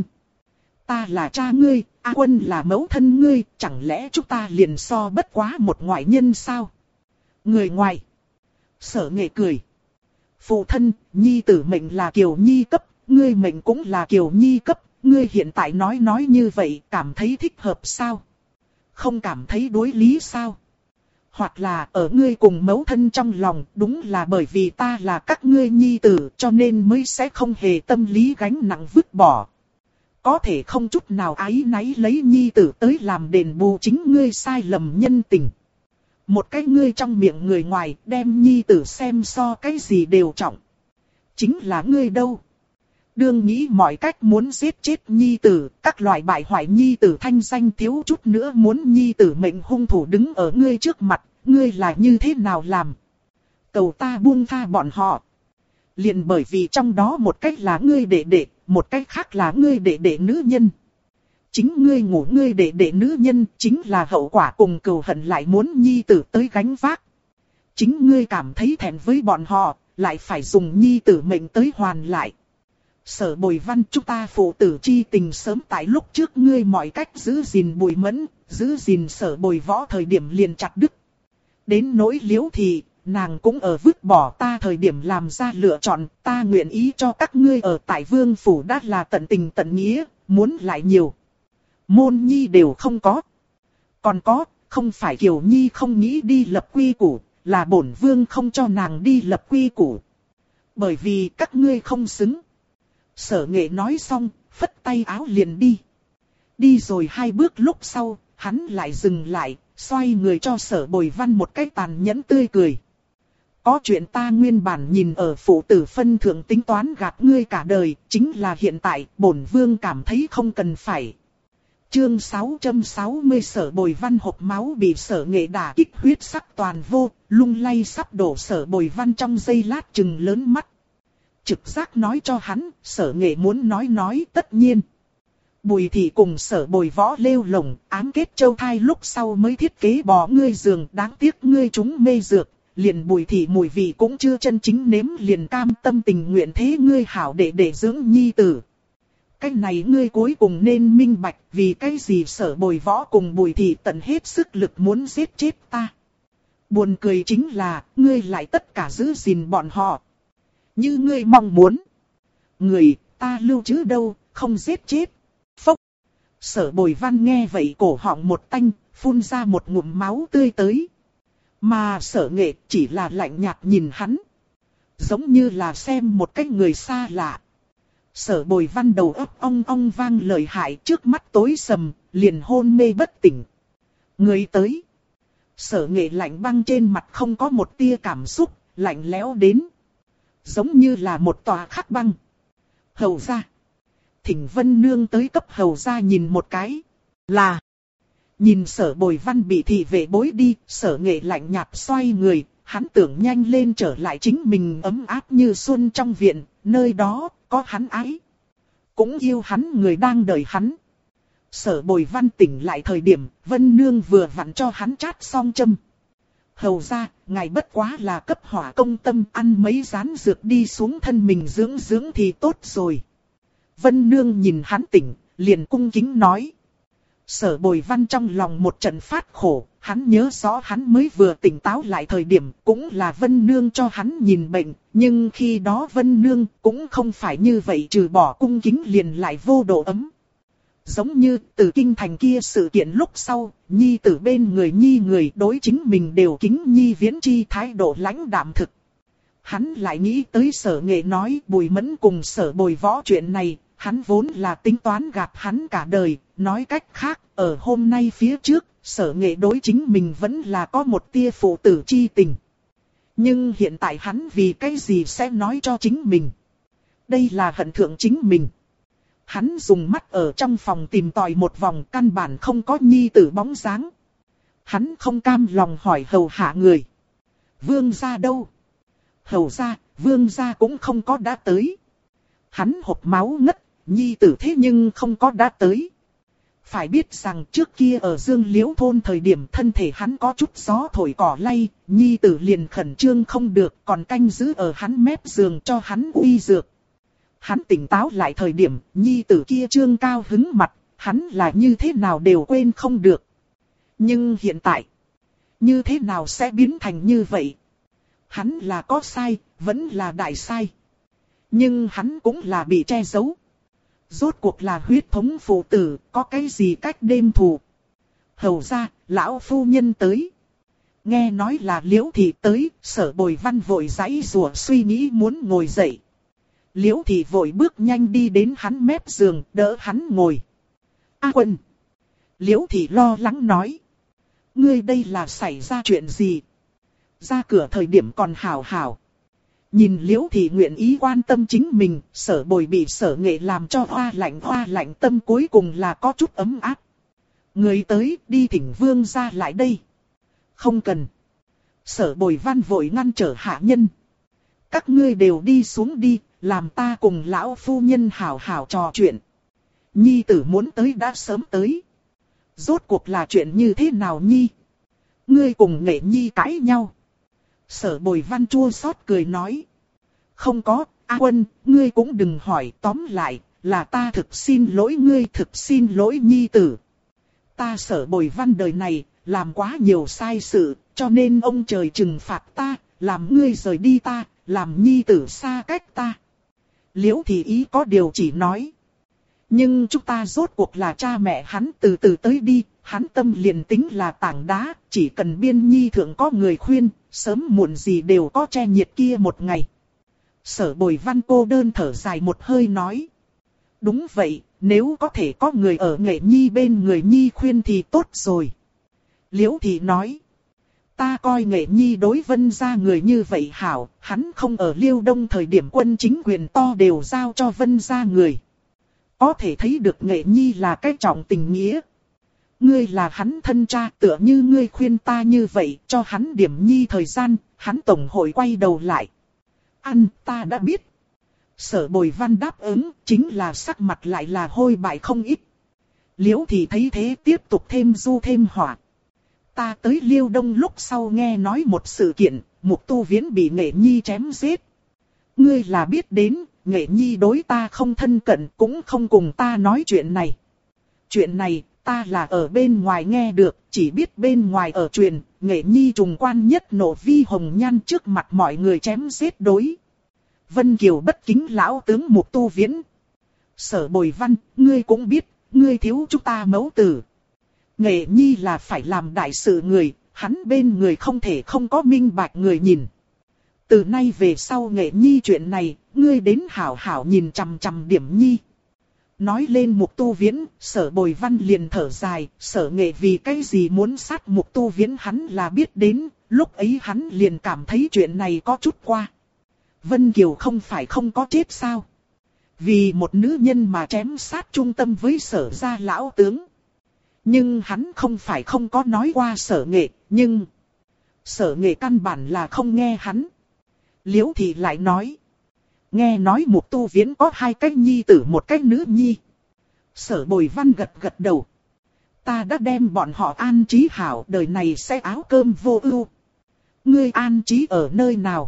Ta là cha ngươi, A Quân là mẫu thân ngươi, chẳng lẽ chúng ta liền so bất quá một ngoại nhân sao? Người ngoài. Sở Nghệ cười. Phụ thân, Nhi tử mệnh là Kiều Nhi cấp, ngươi mệnh cũng là Kiều Nhi cấp, ngươi hiện tại nói như vậy cảm thấy thích hợp sao? Không cảm thấy đối lý sao? Hoặc là ở ngươi cùng mẫu thân trong lòng đúng là bởi vì ta là các ngươi nhi tử cho nên mới sẽ không hề tâm lý gánh nặng vứt bỏ. Có thể không chút nào áy náy lấy nhi tử tới làm đền bù chính ngươi sai lầm nhân tình. Một cái ngươi trong miệng người ngoài đem nhi tử xem so cái gì đều trọng. Chính là ngươi đâu. Đương nghĩ mọi cách muốn giết chết nhi tử, các loại bại hoại nhi tử thanh danh thiếu chút nữa muốn nhi tử mệnh hung thủ đứng ở ngươi trước mặt, ngươi là như thế nào làm? Cầu ta buông tha bọn họ. Liền bởi vì trong đó một cách là ngươi đệ đệ, một cách khác là ngươi đệ đệ nữ nhân. Chính ngươi ngủ ngươi đệ đệ nữ nhân chính là hậu quả cùng cừu hận lại muốn nhi tử tới gánh vác. Chính ngươi cảm thấy thẹn với bọn họ, lại phải dùng nhi tử mệnh tới hoàn lại. Sở Bồi Văn, chúng ta phụ tử chi tình sớm tại lúc trước ngươi mọi cách giữ gìn Bùi Mẫn, giữ gìn Sở Bồi Võ thời điểm liền chặt đứt. Đến nỗi Liễu thì, nàng cũng ở vứt bỏ ta thời điểm làm ra lựa chọn, ta nguyện ý cho các ngươi ở tại Vương Phủ đã là tận tình tận nghĩa, muốn lại nhiều. Môn Nhi đều không có. Còn có, không phải Kiều Nhi không nghĩ đi lập quy củ, là bổn Vương không cho nàng đi lập quy củ. Bởi vì các ngươi không xứng. Sở Nghệ nói xong, phất tay áo liền đi. Đi rồi 2 bước lúc sau, hắn lại dừng lại, xoay người cho Sở Bồi Văn một cái tàn nhẫn tươi cười. Có chuyện ta nguyên bản nhìn ở phụ tử phân thượng tính toán gạt ngươi cả đời, chính là hiện tại, bổn Vương cảm thấy không cần phải. Chương 660 Sở Bồi Văn hộc máu bị Sở Nghệ đả kích huyết sắc toàn vô, lung lay sắp đổ Sở Bồi Văn trong giây lát trừng lớn mắt. Trực giác nói cho hắn, Sở Nghệ muốn nói tất nhiên. Bùi thị cùng Sở Bồi Võ lêu lồng, ám kết châu thai lúc sau mới thiết kế bỏ ngươi giường, đáng tiếc ngươi chúng mê dược, liền Bùi thị mùi vị cũng chưa chân chính nếm liền cam tâm tình nguyện thế ngươi hảo để dưỡng nhi tử. Cái này ngươi cuối cùng nên minh bạch, vì cái gì Sở Bồi Võ cùng Bùi thị tận hết sức lực muốn giết chết ta. Buồn cười chính là, ngươi lại tất cả giữ gìn bọn họ. Như ngươi mong muốn. Người, ta lưu trữ đâu, không giết chết. Phốc. Sở Bồi Văn nghe vậy cổ họng một tanh, phun ra một ngụm máu tươi tới. Mà Sở Nghệ chỉ là lạnh nhạt nhìn hắn. Giống như là xem một cái người xa lạ. Sở Bồi Văn đầu óc ong ong vang lợi hại, trước mắt tối sầm, liền hôn mê bất tỉnh. Người tới. Sở Nghệ lạnh băng trên mặt không có một tia cảm xúc, lạnh lẽo đến. Giống như là một tòa khắc băng. Hầu gia. Thỉnh Vân Nương tới cấp hầu gia nhìn một cái. Là. Nhìn Sở Bồi Văn bị thị vệ bối đi, Sở Nghệ lạnh nhạt xoay người, hắn tưởng nhanh lên trở lại chính mình ấm áp như xuân trong viện, nơi đó có hắn ái. Cũng yêu hắn người đang đợi hắn. Sở Bồi Văn tỉnh lại thời điểm, Vân Nương vừa vặn cho hắn chát xong châm. Hầu ra, ngài bất quá là cấp hỏa công tâm, ăn mấy rán dược đi xuống thân mình dưỡng thì tốt rồi. Vân Nương nhìn hắn tỉnh, liền cung kính nói. Sở Bồi Văn trong lòng một trận phát khổ, hắn nhớ rõ hắn mới vừa tỉnh táo lại thời điểm cũng là Vân Nương cho hắn nhìn bệnh, nhưng khi đó Vân Nương cũng không phải như vậy, trừ bỏ cung kính liền lại vô độ ấm. Giống như từ kinh thành kia sự kiện lúc sau, nhi tử bên người nhi người đối chính mình đều kính nhi viễn chi thái độ lãnh đạm thực. Hắn lại nghĩ tới Sở Nghệ nói Bùi Mẫn cùng Sở Bồi Võ chuyện này, hắn vốn là tính toán gạt hắn cả đời, nói cách khác, ở hôm nay phía trước, Sở Nghệ đối chính mình vẫn là có một tia phụ tử chi tình. Nhưng hiện tại hắn vì cái gì sẽ nói cho chính mình? Đây là hận thượng chính mình. Hắn dùng mắt ở trong phòng tìm tòi một vòng, căn bản không có nhi tử bóng dáng. Hắn không cam lòng hỏi hầu hạ người. Vương gia đâu? Hầu gia, vương gia cũng không có đã tới. Hắn hộc máu ngất, nhi tử thế nhưng không có đã tới. Phải biết rằng trước kia ở Dương Liễu thôn thời điểm thân thể hắn có chút gió thổi cỏ lay, nhi tử liền khẩn trương không được, còn canh giữ ở hắn mép giường cho hắn uy dược. Hắn tỉnh táo lại thời điểm, nhi tử kia trương cao hứng mặt, hắn là như thế nào đều quên không được. Nhưng hiện tại, như thế nào sẽ biến thành như vậy? Hắn là có sai, vẫn là đại sai. Nhưng hắn cũng là bị che giấu. Rốt cuộc là huyết thống phụ tử, có cái gì cách đêm thù. Hầu ra, lão phu nhân tới. Nghe nói là Liễu Thị tới, Sở Bồi Văn vội giãy giụa suy nghĩ muốn ngồi dậy. Liễu Thị vội bước nhanh đi đến hắn mép giường, đỡ hắn ngồi. A Quân. Liễu Thị lo lắng nói. Ngươi đây là xảy ra chuyện gì? Ra cửa thời điểm còn hảo hảo. Nhìn Liễu Thị nguyện ý quan tâm chính mình, Sở Bồi bị Sở Nghệ làm cho hoa lạnh tâm cuối cùng là có chút ấm áp. Người tới, đi thỉnh vương ra lại đây. Không cần. Sở Bồi Văn vội ngăn trở hạ nhân. Các ngươi đều đi xuống đi, làm ta cùng lão phu nhân hảo hảo trò chuyện. Nhi tử muốn tới đã sớm tới. Rốt cuộc là chuyện như thế nào Nhi? Ngươi cùng Nghệ Nhi cãi nhau. Sở Bồi Văn chua xót cười nói. Không có, A Quân, ngươi cũng đừng hỏi, tóm lại, là ta thực xin lỗi ngươi, thực xin lỗi Nhi tử. Ta Sở Bồi Văn đời này, làm quá nhiều sai sự, cho nên ông trời trừng phạt ta, làm ngươi rời đi ta, làm Nhi tử xa cách ta. Liễu Thị ý có điều chỉ nói. Nhưng chúng ta rốt cuộc là cha mẹ hắn, từ từ tới đi, hắn tâm liền tính là tảng đá, chỉ cần biên nhi thượng có người khuyên, sớm muộn gì đều có che nhiệt kia một ngày. Sở Bồi Văn cô đơn thở dài một hơi nói. Đúng vậy, nếu có thể có người ở Nghệ Nhi bên người Nhi khuyên thì tốt rồi. Liễu Thị nói. Ta coi Nghệ Nhi đối Vân gia người như vậy hảo, hắn không ở Liêu Đông thời điểm quân chính quyền to đều giao cho Vân gia người. Có thể thấy được Nghệ Nhi là cái trọng tình nghĩa. Ngươi là hắn thân cha, tựa như ngươi khuyên ta như vậy, cho hắn điểm Nhi thời gian, hắn tổng hội quay đầu lại. Ăn, ta đã biết. Sở Bồi Văn đáp ứng, chính là sắc mặt lại là hôi bại không ít. Liễu Thị thấy thế tiếp tục thêm du thêm hỏa. Ta tới Liêu Đông lúc sau nghe nói một sự kiện, Mục Tu Viễn bị Nghệ Nhi chém giết. Ngươi là biết đến, Nghệ Nhi đối ta không thân cận, cũng không cùng ta nói chuyện này. Chuyện này, ta là ở bên ngoài nghe được, chỉ biết bên ngoài ở truyền, Nghệ Nhi trùng quan nhất nộ vi hồng nhan trước mặt mọi người chém giết đối. Vân Kiều bất kính lão tướng Mục Tu Viễn. Sở Bồi Văn, ngươi cũng biết, ngươi thiếu chúng ta mẫu tử. Nghệ Nhi là phải làm đại sự người, hắn bên người không thể không có minh bạch người nhìn. Từ nay về sau Nghệ Nhi chuyện này, ngươi đến hảo hảo nhìn chằm chằm điểm Nhi. Nói lên Mục Tu Viễn, Sở Bồi Văn liền thở dài, Sở Nghệ vì cái gì muốn sát Mục Tu Viễn hắn là biết đến, lúc ấy hắn liền cảm thấy chuyện này có chút qua. Vân Kiều không phải không có chết sao? Vì một nữ nhân mà chém sát trung tâm với Sở gia lão tướng. Nhưng hắn không phải không có nói qua Sở Nghệ, nhưng Sở Nghệ căn bản là không nghe hắn. Liễu Thị lại nói. Nghe nói Mục Tu Viễn có 2 cái nhi tử 1 cái nữ nhi. Sở Bồi Văn gật gật đầu. Ta đã đem bọn họ an trí hảo, đời này sẽ áo cơm vô ưu. Ngươi an trí ở nơi nào?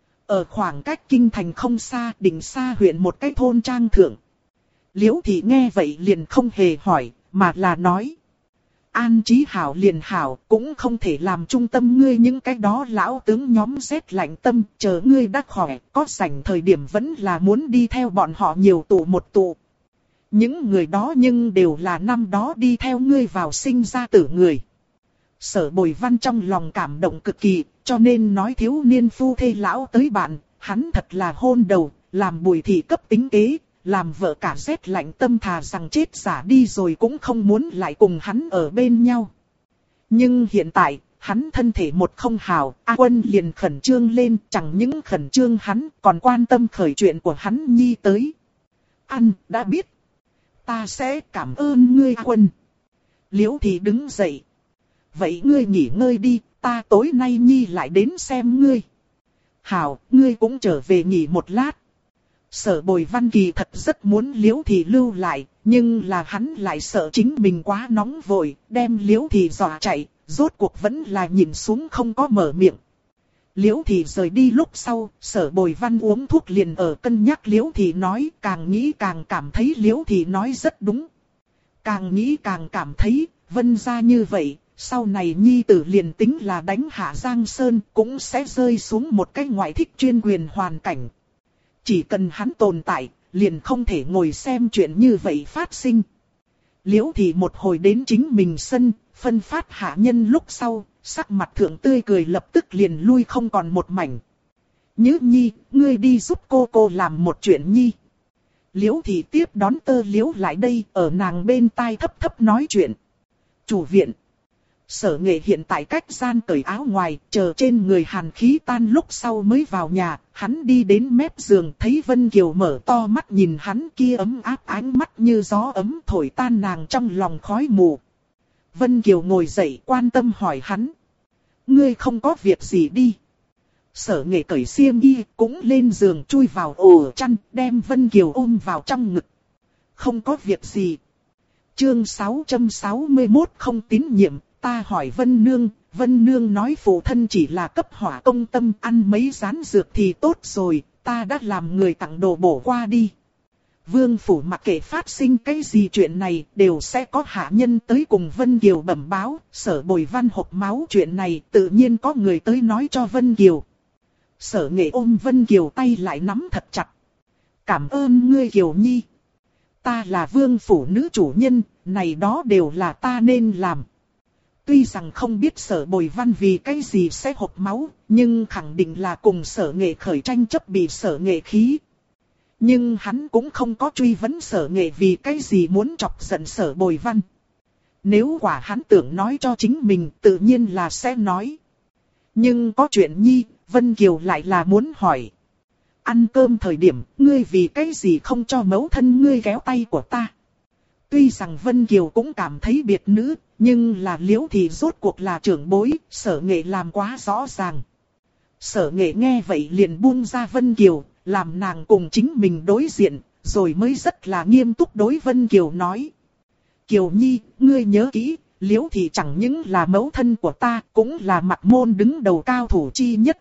Ở khoảng cách kinh thành không xa, Định Sa huyện một cái thôn trang thượng. Liễu Thị nghe vậy liền không hề hỏi, mà là nói. An trí hảo liền hảo, cũng không thể làm trung tâm ngươi những cái đó lão tướng nhóm rét lạnh tâm, chờ ngươi đã khỏe, có rảnh thời điểm vẫn là muốn đi theo bọn họ nhiều tụ một tụ. Những người đó nhưng đều là năm đó đi theo ngươi vào sinh ra tử người. Sở Bồi Văn trong lòng cảm động cực kỳ, cho nên nói thiếu niên phu thê lão tới bạn, hắn thật là hôn đầu, làm Bùi Thị cấp tính kế. Làm vợ cả rét lạnh tâm thà rằng chết giả đi rồi cũng không muốn lại cùng hắn ở bên nhau. Nhưng hiện tại, hắn thân thể một không hào, A Quân liền khẩn trương lên, chẳng những khẩn trương hắn còn quan tâm khởi chuyện của hắn Nhi tới. Ăn, đã biết. Ta sẽ cảm ơn ngươi A Quân. Liễu Thị đứng dậy. Vậy ngươi nghỉ ngơi đi, ta tối nay Nhi lại đến xem ngươi. Hảo, ngươi cũng trở về nghỉ một lát. Sở Bồi Văn kỳ thật rất muốn Liễu Thị lưu lại, nhưng là hắn lại sợ chính mình quá nóng vội, đem Liễu Thị dọa chạy, rốt cuộc vẫn là nhìn xuống không có mở miệng. Liễu Thị rời đi lúc sau, Sở Bồi Văn uống thuốc liền ở cân nhắc Liễu Thị nói, càng nghĩ càng cảm thấy Liễu Thị nói rất đúng. Càng nghĩ càng cảm thấy, Vân gia như vậy, sau này Nhi tử liền tính là đánh hạ Giang Sơn cũng sẽ rơi xuống một cái ngoại thích chuyên quyền hoàn cảnh. Chỉ cần hắn tồn tại, liền không thể ngồi xem chuyện như vậy phát sinh. Liễu Thị một hồi đến chính mình sân, phân phát hạ nhân lúc sau, sắc mặt thượng tươi cười lập tức liền lui không còn một mảnh. Nhữ Nhi, ngươi đi giúp cô làm một chuyện Nhi. Liễu Thị tiếp đón Tơ Liễu lại đây, ở nàng bên tai thấp thấp nói chuyện. Chủ viện. Sở Nghệ hiện tại cách gian cởi áo ngoài, chờ trên người hàn khí tan lúc sau mới vào nhà, hắn đi đến mép giường thấy Vân Kiều mở to mắt nhìn hắn kia ấm áp ánh mắt như gió ấm thổi tan nàng trong lòng khói mù. Vân Kiều ngồi dậy quan tâm hỏi hắn. Ngươi không có việc gì đi. Sở Nghệ cởi xiêm y cũng lên giường chui vào ổ chăn đem Vân Kiều ôm vào trong ngực. Không có việc gì. Chương 661 không tín nhiệm. Ta hỏi Vân Nương nói phụ thân chỉ là cấp hỏa công tâm ăn mấy rán dược thì tốt rồi, ta đã làm người tặng đồ bổ qua đi. Vương phủ mặc kệ phát sinh cái gì chuyện này đều sẽ có hạ nhân tới cùng Vân Kiều bẩm báo, Sở Bồi Văn hộc máu chuyện này tự nhiên có người tới nói cho Vân Kiều. Sở Nghệ ôm Vân Kiều tay lại nắm thật chặt. Cảm ơn ngươi Kiều Nhi. Ta là vương phủ nữ chủ nhân, này đó đều là ta nên làm. Tuy rằng không biết Sở Bồi Văn vì cái gì sẽ hộc máu, nhưng khẳng định là cùng Sở Nghệ khởi tranh chấp bị Sở Nghệ khí. Nhưng hắn cũng không có truy vấn Sở Nghệ vì cái gì muốn chọc giận Sở Bồi Văn. Nếu quả hắn tưởng nói cho chính mình tự nhiên là sẽ nói. Nhưng có chuyện Nhi, Vân Kiều lại là muốn hỏi. Ăn cơm thời điểm, ngươi vì cái gì không cho mẫu thân ngươi kéo tay của ta? Tuy rằng Vân Kiều cũng cảm thấy biệt nữ, nhưng là Liễu Thị rốt cuộc là trưởng bối, Sở Nghệ làm quá rõ ràng. Sở Nghệ nghe vậy liền buông ra Vân Kiều, làm nàng cùng chính mình đối diện, rồi mới rất là nghiêm túc đối Vân Kiều nói. Kiều Nhi, ngươi nhớ kỹ, Liễu Thị chẳng những là mẫu thân của ta, cũng là mặt môn đứng đầu cao thủ chi nhất.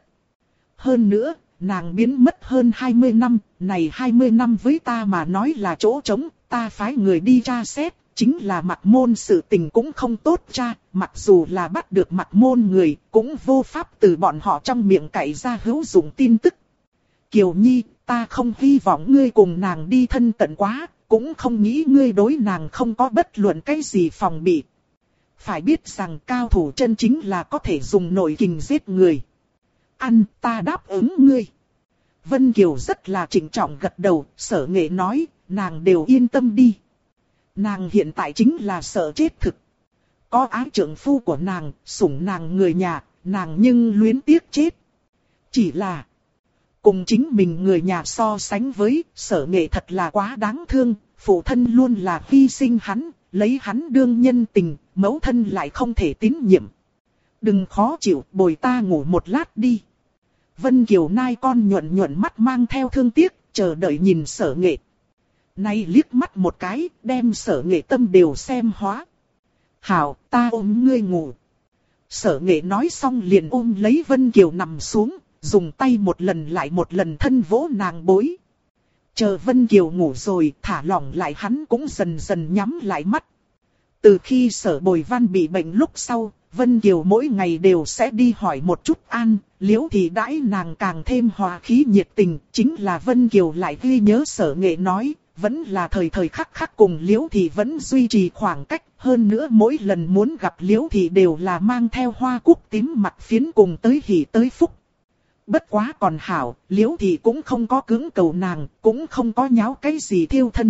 Hơn nữa, nàng biến mất hơn 20 năm, này 20 năm với ta mà nói là chỗ trống, ta phái người đi tra xét, chính là mặt môn sự tình cũng không tốt tra, mặc dù là bắt được mặt môn người, cũng vô pháp từ bọn họ trong miệng cậy ra hữu dụng tin tức. Kiều Nhi, ta không hy vọng ngươi cùng nàng đi thân cận quá, cũng không nghĩ ngươi đối nàng không có bất luận cái gì phòng bị. Phải biết rằng cao thủ chân chính là có thể dùng nội kình giết người. Ăn, ta đáp ứng ngươi. Vân Kiều rất là trịnh trọng gật đầu, Sở Nghệ nói, nàng đều yên tâm đi. Nàng hiện tại chính là sợ chết thực. Có ái trưởng phu của nàng, sủng nàng người nhà, nàng nhưng luyến tiếc chết. Chỉ là, cùng chính mình người nhà so sánh với, Sở Nghệ thật là quá đáng thương, phụ thân luôn là hy sinh hắn, lấy hắn đương nhân tình, mẫu thân lại không thể tín nhiệm. Đừng khó chịu, bồi ta ngủ một lát đi. Vân Kiều nai con nhuận nhuận mắt mang theo thương tiếc, chờ đợi nhìn Sở Nghệ. Nay liếc mắt một cái, đem Sở Nghệ tâm đều xem hóa. Hảo, ta ôm ngươi ngủ. Sở Nghệ nói xong liền ôm lấy Vân Kiều nằm xuống, dùng tay một lần lại một lần thân vỗ nàng bối. Chờ Vân Kiều ngủ rồi, thả lỏng lại hắn cũng dần dần nhắm lại mắt. Từ khi Sở Bồi Văn bị bệnh lúc sau, Vân Kiều mỗi ngày đều sẽ đi hỏi một chút an, Liễu Thị đãi nàng càng thêm hòa khí nhiệt tình, chính là Vân Kiều lại ghi nhớ Sở Nghệ nói, vẫn là thời thời khắc khắc cùng Liễu Thị vẫn duy trì khoảng cách, hơn nữa mỗi lần muốn gặp Liễu Thị đều là mang theo hoa cúc tím mặt phiến cùng tới hỉ tới phúc. Bất quá còn hảo, Liễu Thị cũng không có cưỡng cầu nàng, cũng không có nháo cái gì thiêu thân.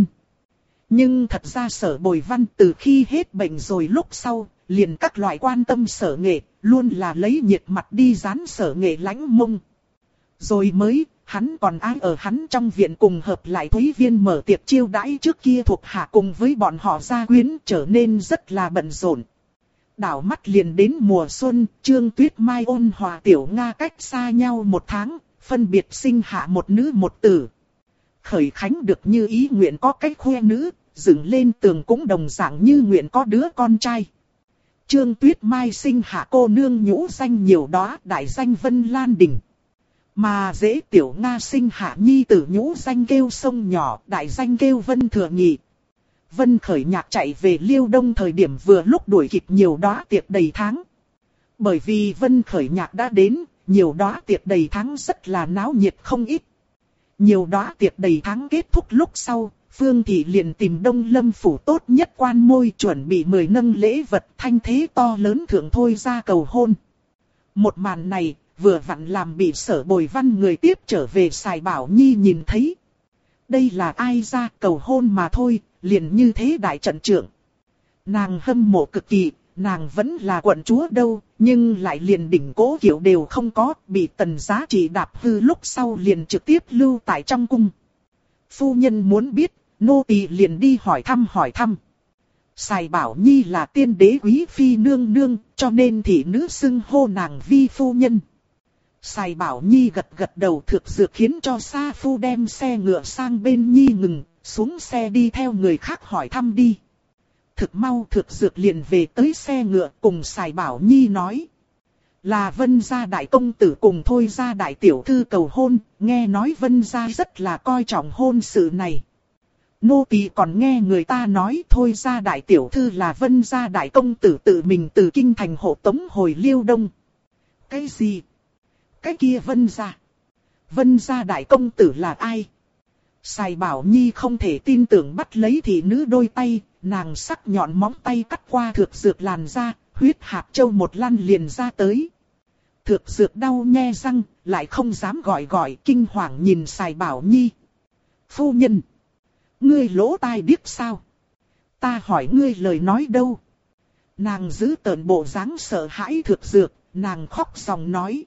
Nhưng thật ra Sở Bồi Văn từ khi hết bệnh rồi lúc sau, liền các loại quan tâm Sở Nghệ, luôn là lấy nhiệt mặt đi dán Sở Nghệ lánh mông. Rồi mới, hắn còn ai ở hắn trong viện cùng hợp lại Thúy Viên mở tiệc chiêu đãi trước kia thuộc hạ cùng với bọn họ gia quyến trở nên rất là bận rộn. Đảo mắt liền đến mùa xuân, Trương Tuyết Mai ôn hòa Tiểu Nga cách xa nhau một tháng, phân biệt sinh hạ một nữ một tử. Khởi Khánh được như ý nguyện có cái khoe nữ, dựng lên tường cũng đồng dạng như nguyện có đứa con trai. Trương Tuyết Mai sinh hạ cô nương nhũ danh nhiều đó, đại danh Vân Lan Đình. Mà dễ Tiểu Nga sinh hạ nhi tử nhũ danh kêu sông nhỏ, đại danh kêu Vân Thừa Nhị. Vân Khởi Nhạc chạy về Liêu Đông thời điểm vừa lúc đuổi kịp nhiều đóa tiệc đầy tháng. Bởi vì Vân Khởi Nhạc đã đến, nhiều đóa tiệc đầy tháng rất là náo nhiệt không ít. Nhiều đóa tiệc đầy tháng kết thúc lúc sau, Phương Thị liền tìm Đông Lâm phủ tốt nhất quan môi chuẩn bị 10 nâng lễ vật thanh thế to lớn thượng thôi ra cầu hôn. Một màn này, vừa vặn làm bị Sở Bồi Văn người tiếp trở về Sài Bảo Nhi nhìn thấy. Đây là ai ra cầu hôn mà thôi, liền như thế đại trận trưởng. Nàng hâm mộ cực kỳ, nàng vẫn là quận chúa đâu, nhưng lại liền đỉnh Cố Kiệu đều không có, bị Tần Giá Trị đạp hư lúc sau liền trực tiếp lưu tại trong cung. Phu nhân muốn biết, nô tỳ liền đi hỏi thăm hỏi thăm. Sài Bảo Nhi là tiên đế quý phi nương nương, cho nên thị nữ xưng hô nàng vi phu nhân. Sài Bảo Nhi gật gật đầu, thực dược khiến cho Sa Phu đem xe ngựa sang bên Nhi ngừng, xuống xe đi theo người khác hỏi thăm đi. Thực mau thực dược liền về tới xe ngựa cùng Sài Bảo Nhi nói. Là Vân gia đại công tử cùng Thôi gia đại tiểu thư cầu hôn, nghe nói Vân gia rất là coi trọng hôn sự này. Nô tỳ còn nghe người ta nói Thôi gia đại tiểu thư là Vân gia đại công tử tự mình từ kinh thành hộ tống hồi Liêu Đông. Cái gì? Cái kia Vân gia? Vân gia đại công tử là ai? Sài Bảo Nhi không thể tin tưởng bắt lấy thị nữ đôi tay, nàng sắc nhọn móng tay cắt qua thược dược làn da, huyết hạt châu một lăn liền ra tới. Thược dược đau nhe răng, lại không dám gọi kinh hoàng nhìn Sài Bảo Nhi. Phu nhân! Ngươi lỗ tai điếc sao? Ta hỏi ngươi lời nói đâu? Nàng giữ tợn bộ dáng sợ hãi thược dược, nàng khóc ròng nói.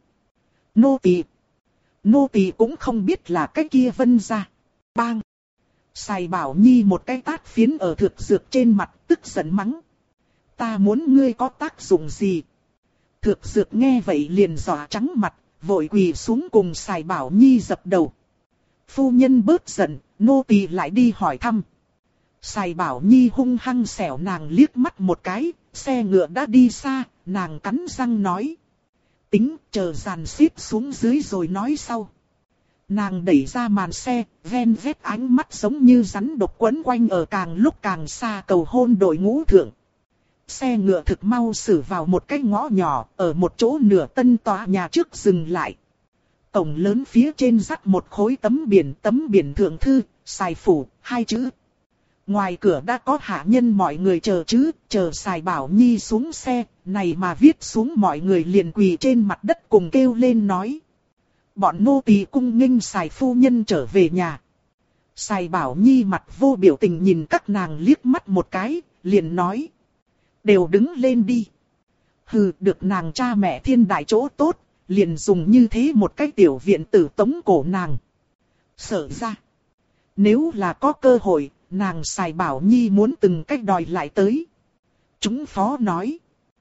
Nô tỳ cũng không biết là cái kia Vân gia. Bang! Sài Bảo Nhi một cái tát phiến ở thược dược trên mặt, tức giận mắng. Ta muốn ngươi có tác dụng gì? Thược dược nghe vậy liền dọa trắng mặt, vội quỳ xuống cùng Sài Bảo Nhi dập đầu. Phu nhân bớt giận, nô tỳ lại đi hỏi thăm. Sài Bảo Nhi hung hăng xẻo nàng liếc mắt một cái, xe ngựa đã đi xa, nàng cắn răng nói. Tính, chờ dàn xếp xuống dưới rồi nói sau. Nàng đẩy ra màn xe, ven vét ánh mắt giống như rắn độc quấn quanh ở càng lúc càng xa cầu hôn đội ngũ thượng. Xe ngựa thực mau xử vào một cái ngõ nhỏ, ở một chỗ nửa tân tòa nhà trước dừng lại. Cổng lớn phía trên dắt một khối tấm biển thượng thư, Sài Phủ, 2 chữ. Ngoài cửa đã có hạ nhân mọi người chờ chứ, chờ Sài Bảo Nhi xuống xe, này mà viết xuống mọi người liền quỳ trên mặt đất cùng kêu lên nói. Bọn nô tỳ cung nghênh Sài phu nhân trở về nhà. Sài Bảo Nhi mặt vô biểu tình nhìn các nàng liếc mắt một cái, liền nói. Đều đứng lên đi. Hừ, được nàng cha mẹ thiên đại chỗ tốt, liền dùng như thế một cái tiểu viện tử tống cổ nàng. Sợ ra. Nếu là có cơ hội, nàng Sài Bảo Nhi muốn từng cách đòi lại tới. Chúng phó nói.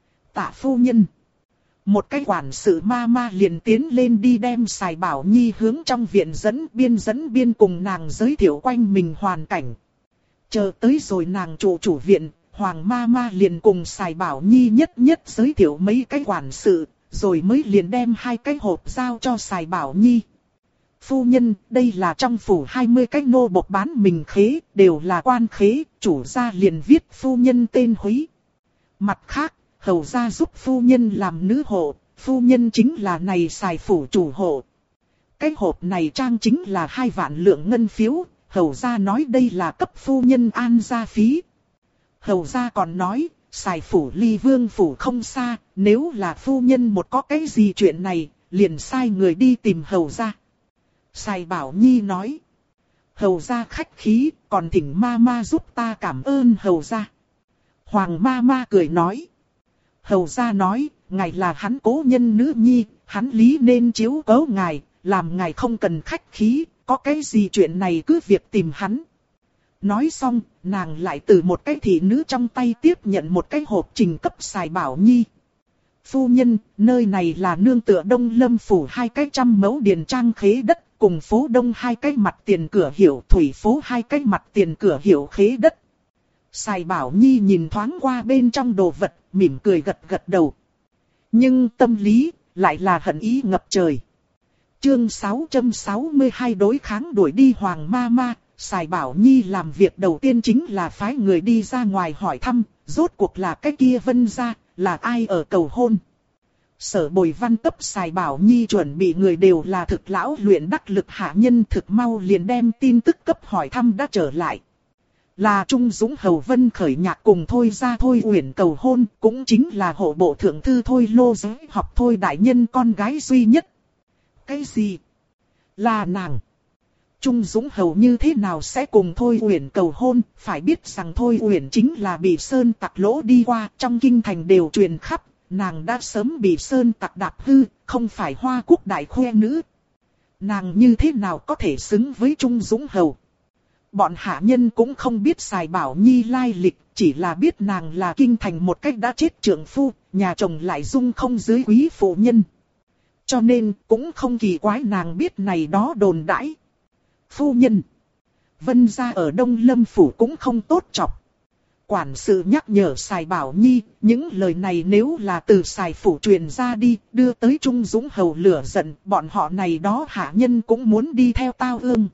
Tạ phu nhân. Một cái quản sự ma liền tiến lên đi đem Sài Bảo Nhi hướng trong viện dẫn biên cùng nàng giới thiệu quanh mình hoàn cảnh. Chờ tới rồi nàng chủ viện, Hoàng ma liền cùng Sài Bảo Nhi nhất giới thiệu mấy cái quản sự, rồi mới liền đem 2 cái hộp giao cho Sài Bảo Nhi. Phu nhân, đây là trong phủ 20 cái nô bộc bán mình khế, đều là quan khế, chủ gia liền viết phu nhân tên Húy. Mặt khác, hầu gia giúp phu nhân làm nữ hộ, phu nhân chính là này Sài phủ chủ hộ. Cái hộp này trang chính là 2 vạn lượng ngân phiếu, hầu gia nói đây là cấp phu nhân an gia phí. Hầu gia còn nói, Sài phủ ly vương phủ không xa, nếu là phu nhân một có cái gì chuyện này, liền sai người đi tìm hầu gia. Sài Bảo Nhi nói, hầu gia khách khí, còn thỉnh ma giúp ta cảm ơn hầu gia. Hoàng ma cười nói, hầu gia nói, ngài là hắn cố nhân nữ nhi, hắn lý nên chiếu cố ngài, làm ngài không cần khách khí, có cái gì chuyện này cứ việc tìm hắn. Nói xong, nàng lại từ một cái thị nữ trong tay tiếp nhận một cái hộp trình cấp Sài Bảo Nhi. Phu nhân, nơi này là nương tựa Đông Lâm phủ 200 mẫu điền trang khế đất, cùng phố Đông 2 cái mặt tiền cửa hiệu, thủy phố 2 cái mặt tiền cửa hiệu khế đất. Sài Bảo Nhi nhìn thoáng qua bên trong đồ vật, mỉm cười gật đầu. Nhưng tâm lý, lại là hận ý ngập trời. Chương 662 đối kháng đuổi đi Hoàng ma. Sài Bảo Nhi làm việc đầu tiên chính là phái người đi ra ngoài hỏi thăm, rốt cuộc là cái kia Vân gia, là ai ở cầu hôn. Sở Bồi Văn cấp Sài Bảo Nhi chuẩn bị người đều là thực lão luyện đắc lực hạ nhân, thực mau liền đem tin tức cấp hỏi thăm đã trở lại. Là Trung Dũng Hầu Vân Khởi Nhạc cùng Thôi Gia Thôi Uyển cầu hôn, cũng chính là hộ bộ thượng thư Thôi Lô Giới học Thôi đại nhân con gái duy nhất. Cái gì? Là nàng? Trung Dũng Hầu như thế nào sẽ cùng Thôi Uyển cầu hôn? Phải biết rằng Thôi Uyển chính là bị sơn tặc lỗ đi qua, trong kinh thành đều truyền khắp, nàng đã sớm bị sơn tặc đạp hư, không phải Hoa Quốc đại khoe nữ. Nàng như thế nào có thể xứng với Trung Dũng Hầu? Bọn hạ nhân cũng không biết Sài Bảo Nhi lai lịch, chỉ là biết nàng là kinh thành một cách đã chết trượng phu, nhà chồng lại dung không dưới quý phụ nhân. Cho nên cũng không kỳ quái nàng biết này đó đồn đãi. Phu nhân, Vân gia ở Đông Lâm Phủ cũng không tốt chọc. Quản sự nhắc nhở Sài Bảo Nhi, những lời này nếu là từ Sài Phủ truyền ra đi, đưa tới Trung Dũng Hầu lửa giận, bọn họ này đó hạ nhân cũng muốn đi theo tao ương.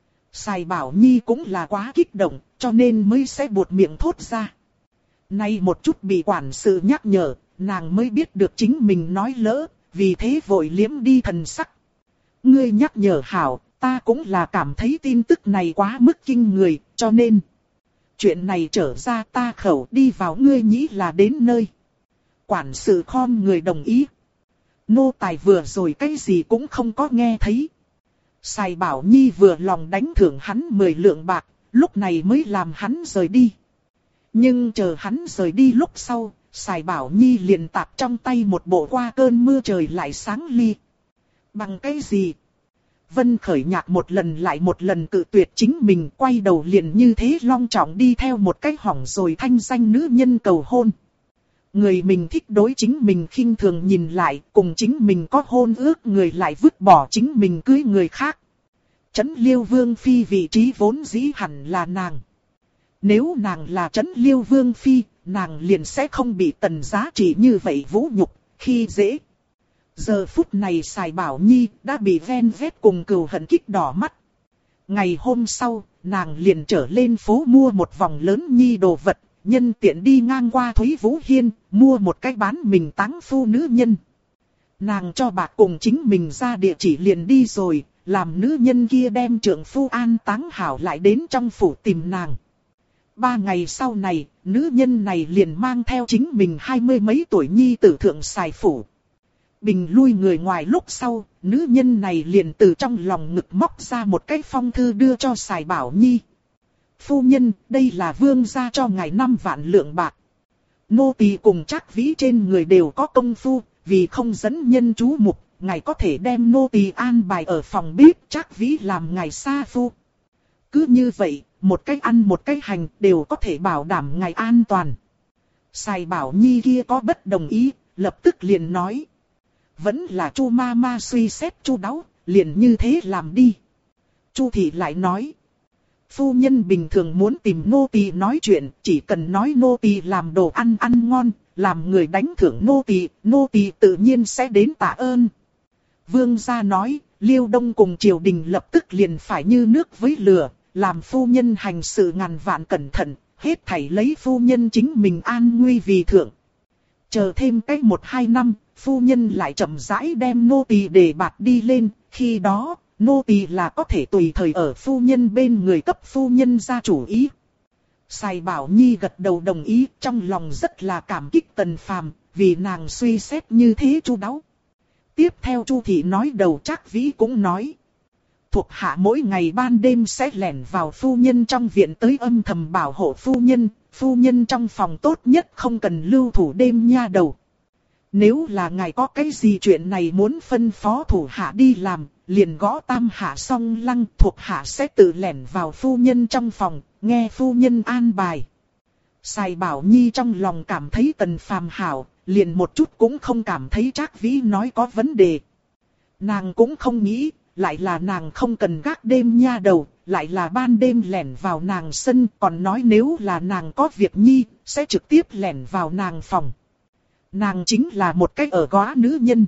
Sài Bảo Nhi cũng là quá kích động, cho nên mới sẽ buột miệng thốt ra. Nay một chút bị quản sự nhắc nhở, nàng mới biết được chính mình nói lỡ, vì thế vội liếm đi thần sắc. Ngươi nhắc nhở hảo, ta cũng là cảm thấy tin tức này quá mức kinh người, cho nên chuyện này trở ra ta khẩu đi vào ngươi nghĩ là đến nơi. Quản sự khom người đồng ý. Nô tài vừa rồi cái gì cũng không có nghe thấy. Sài Bảo Nhi vừa lòng đánh thưởng hắn 10 lượng bạc, lúc này mới làm hắn rời đi. Nhưng chờ hắn rời đi lúc sau, Sài Bảo Nhi liền tạp trong tay một bộ qua cơn mưa trời lại sáng ly. Bằng cái gì? Vân Khởi Nhạc một lần lại một lần cự tuyệt chính mình, quay đầu liền như thế long trọng đi theo một cái hỏng rồi thanh danh nữ nhân cầu hôn. Người mình thích đối chính mình khinh thường nhìn lại, cùng chính mình có hôn ước người lại vứt bỏ chính mình cưới người khác. Trấn Liêu Vương Phi vị trí vốn dĩ hẳn là nàng. Nếu nàng là Trấn Liêu Vương Phi, nàng liền sẽ không bị Tần Giá Trị như vậy vũ nhục, khi dễ. Giờ phút này Sài Bảo Nhi đã bị ven vét cùng cừu hận kích đỏ mắt. Ngày hôm sau, nàng liền trở lên phố mua một vòng lớn nhi đồ vật, nhân tiện đi ngang qua Thúy Vũ Hiên, mua một cái bán mình táng phu nữ nhân. Nàng cho bạc cùng chính mình ra địa chỉ liền đi rồi, làm nữ nhân kia đem trượng phu an táng hảo lại đến trong phủ tìm nàng. 3 ngày sau này, nữ nhân này liền mang theo chính mình 20 mấy tuổi nhi tử thượng Sài Phủ. Bình lui người ngoài lúc sau, nữ nhân này liền từ trong lòng ngực móc ra một cái phong thư đưa cho Sài Bảo Nhi. Phu nhân, đây là vương gia cho ngài 5 vạn lượng bạc. Nô tỳ cùng Trác Vĩ trên người đều có công phu, vì không dẫn nhân chú mục, ngài có thể đem nô tỳ an bài ở phòng bếp, Trác Vĩ làm ngài sa phu. Cứ như vậy, một cách ăn một cách hành đều có thể bảo đảm ngài an toàn. Sài Bảo Nhi kia có bất đồng ý, lập tức liền nói. Vẫn là Chu ma ma suy xét chu đáo, liền như thế làm đi. Chu thị lại nói. Phu nhân bình thường muốn tìm nô tỳ nói chuyện, chỉ cần nói nô tỳ làm đồ ăn ăn ngon, làm người đánh thưởng nô tỳ tự nhiên sẽ đến tạ ơn. Vương gia nói, Liêu Đông cùng triều đình lập tức liền phải như nước với lửa, làm phu nhân hành sự ngàn vạn cẩn thận, hết thảy lấy phu nhân chính mình an nguy vì thượng. Chờ thêm cách 1-2 năm, phu nhân lại chậm rãi đem nô tỳ đề bạt đi lên, khi đó, nô tỳ là có thể tùy thời ở phu nhân bên người cấp phu nhân ra chủ ý. Sài Bảo Nhi gật đầu đồng ý, trong lòng rất là cảm kích Tần Phàm, vì nàng suy xét như thế chu đáo. Tiếp theo Chu thị nói đầu Trác Vĩ cũng nói. Thuộc hạ mỗi ngày ban đêm sẽ lẻn vào phu nhân trong viện tới âm thầm bảo hộ phu nhân trong phòng tốt nhất không cần lưu thủ đêm nha đầu. Nếu là ngài có cái gì chuyện này muốn phân phó thủ hạ đi làm, liền gõ tam hạ song lăng, thuộc hạ sẽ tự lẻn vào phu nhân trong phòng, nghe phu nhân an bài. Sài Bảo Nhi trong lòng cảm thấy Tần Phàm hảo, liền một chút cũng không cảm thấy Trác Vĩ nói có vấn đề. Nàng cũng không nghĩ, lại là nàng không cần gác đêm nha đầu, lại là ban đêm lẻn vào nàng sân, còn nói nếu là nàng có việc nhi, sẽ trực tiếp lẻn vào nàng phòng. Nàng chính là một cách ở góa nữ nhân.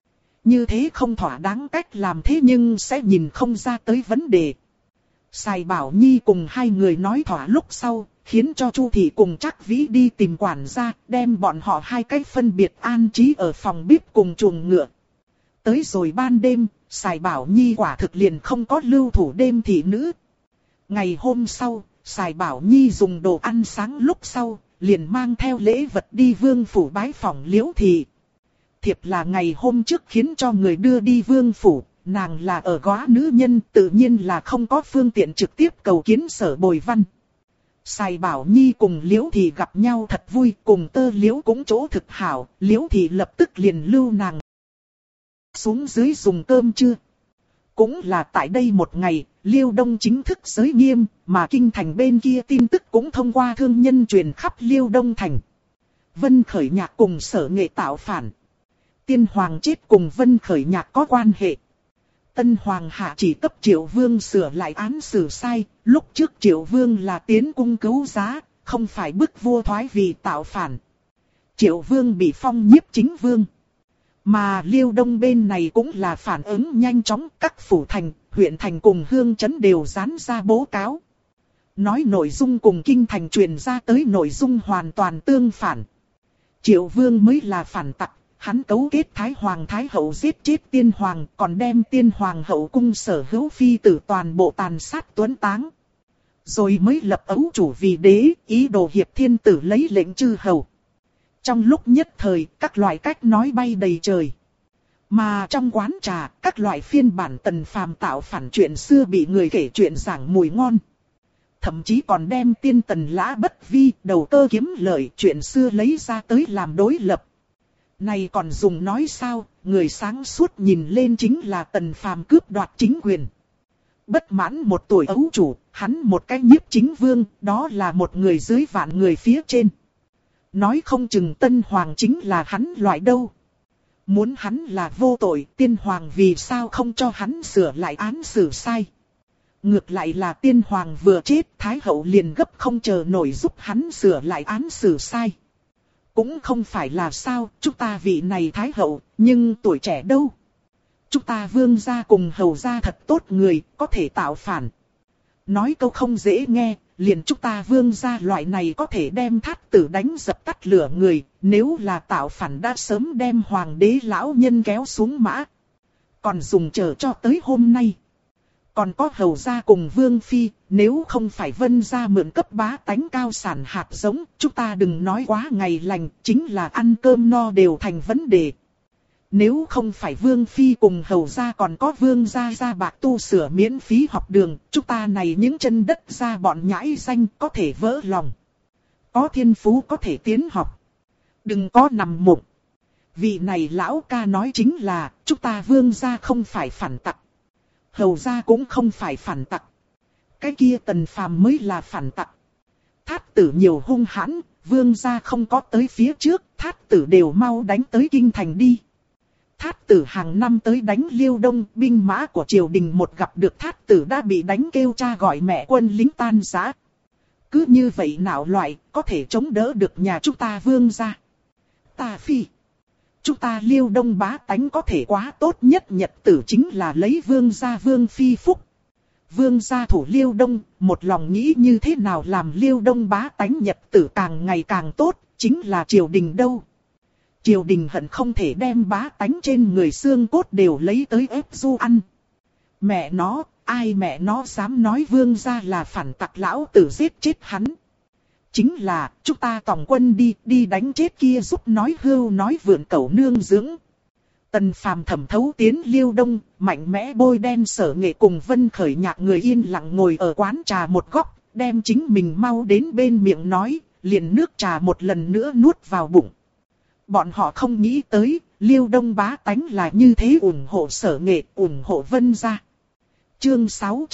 Như thế không thỏa đáng cách làm thế nhưng sẽ nhìn không ra tới vấn đề. Sài Bảo Nhi cùng hai người nói thỏa lúc sau, khiến cho Chu thị cùng Trác Vĩ đi tìm quản gia, đem bọn họ hai cách phân biệt an trí ở phòng bếp cùng chuồng ngựa. Tới rồi ban đêm, Sài Bảo Nhi quả thực liền không có lưu thủ đêm thị nữ. Ngày hôm sau, Sài Bảo Nhi dùng đồ ăn sáng lúc sau, liền mang theo lễ vật đi vương phủ bái phỏng Liễu thị. Thiệp là ngày hôm trước khiến cho người đưa đi vương phủ, nàng là ở góa nữ nhân, tự nhiên là không có phương tiện trực tiếp cầu kiến Sở Bồi Văn. Sài Bảo Nhi cùng Liễu thị gặp nhau thật vui, cùng Tơ Liễu cũng chỗ thực hảo, Liễu thị lập tức liền lưu nàng xuống dưới dùng cơm trưa. Cũng là tại đây một ngày, Liêu Đông chính thức giới nghiêm, mà kinh thành bên kia tin tức cũng thông qua thương nhân truyền khắp Liêu Đông thành. Vân Khởi Nhạc cùng Sở Nghệ tạo phản. Tiên Hoàng chết cùng Vân Khởi Nhạc có quan hệ. Tân Hoàng hạ chỉ cấp Triệu Vương sửa lại án xử sai, lúc trước Triệu Vương là tiến cung cứu giá, không phải bức vua thoái vì tạo phản. Triệu Vương bị phong nhiếp chính vương. Mà Liêu Đông bên này cũng là phản ứng nhanh chóng, các phủ thành, huyện thành cùng hương trấn đều dán ra báo cáo. Nói nội dung cùng kinh thành truyền ra tới nội dung hoàn toàn tương phản. Triệu Vương mới là phản tặc, hắn cấu kết Thái Hoàng Thái Hậu giết chết Tiên Hoàng, còn đem Tiên Hoàng hậu cung sở hữu phi tử toàn bộ tàn sát tuấn táng. Rồi mới lập ấu chủ vì đế, ý đồ hiệp thiên tử lấy lệnh chư hầu. Trong lúc nhất thời, các loại cách nói bay đầy trời. Mà trong quán trà, các loại phiên bản Tần Phàm tạo phản chuyện xưa bị người kể chuyện giảng mùi ngon. Thậm chí còn đem tiên Tần Lã Bất Vi, đầu cơ kiếm lợi chuyện xưa lấy ra tới làm đối lập. Này còn dùng nói sao, người sáng suốt nhìn lên chính là Tần Phàm cướp đoạt chính quyền. Bất mãn một tuổi ấu chủ, hắn một cái nhiếp chính vương, đó là một người dưới vạn người phía trên. Nói không chừng Tân Hoàng chính là hắn loại đâu. Muốn hắn là vô tội, Tiên Hoàng vì sao không cho hắn sửa lại án xử sai. Ngược lại là Tiên Hoàng vừa chết, Thái Hậu liền gấp không chờ nổi giúp hắn sửa lại án xử sai. Cũng không phải là sao, chúng ta vị này Thái Hậu, nhưng tuổi trẻ đâu. Chúng ta vương gia cùng hầu gia thật tốt người, có thể tạo phản. Nói câu không dễ nghe, liền chúng ta vương gia loại này có thể đem Thát Tử đánh dập tắt lửa người, nếu là tạo phản đã sớm đem hoàng đế lão nhân kéo xuống mã. Còn dùng chờ cho tới hôm nay. Còn có hầu gia cùng vương phi, nếu không phải Vân gia mượn cấp bá tánh cao sản hạt giống, chúng ta đừng nói quá ngày lành, chính là ăn cơm no đều thành vấn đề. Nếu không phải vương phi cùng hầu gia còn có vương gia gia bạc tu sửa miễn phí học đường, chúng ta này những chân đất ra bọn nhãi danh có thể vỡ lòng. Có thiên phú có thể tiến học. Đừng có nằm mộng. Vị này lão ca nói chính là, chúng ta vương gia không phải phản tặc. Hầu gia cũng không phải phản tặc. Cái kia Tần Phàm mới là phản tặc. Thát Tử nhiều hung hãn, vương gia không có tới phía trước, Thát Tử đều mau đánh tới kinh thành đi. Thát Tử hàng năm tới đánh Liêu Đông, binh mã của triều đình một gặp được Thát Tử đã bị đánh kêu cha gọi mẹ, quân lính tan rã. Cứ như vậy nào loại, có thể chống đỡ được nhà chúng ta vương gia. Ta phi. Chúng ta Liêu Đông bá tánh có thể quá tốt nhất nhật tử chính là lấy vương gia vương phi phúc. Vương gia thủ Liêu Đông, một lòng nghĩ như thế nào làm Liêu Đông bá tánh nhật tử càng ngày càng tốt, chính là triều đình đâu. Triều đình hận không thể đem bá tánh trên người xương cốt đều lấy tới ép du ăn. Mẹ nó, ai mẹ nó dám nói vương gia là phản tặc lão tử giết chết hắn. Chính là, chúng ta tổng quân đi đánh chết kia giúp nói hưu nói vượn cẩu nương dưỡng. Tần Phàm thẩm thấu tiến Liêu Đông, mạnh mẽ bôi đen Sở Nghệ cùng Vân Khởi Nhạc người yên lặng ngồi ở quán trà một góc, đem chính mình mau đến bên miệng nói, liền nước trà một lần nữa nuốt vào bụng. Bọn họ không nghĩ tới, Liêu Đông bá tánh là như thế ủng hộ Sở Nghệ, ủng hộ Vân gia. Chương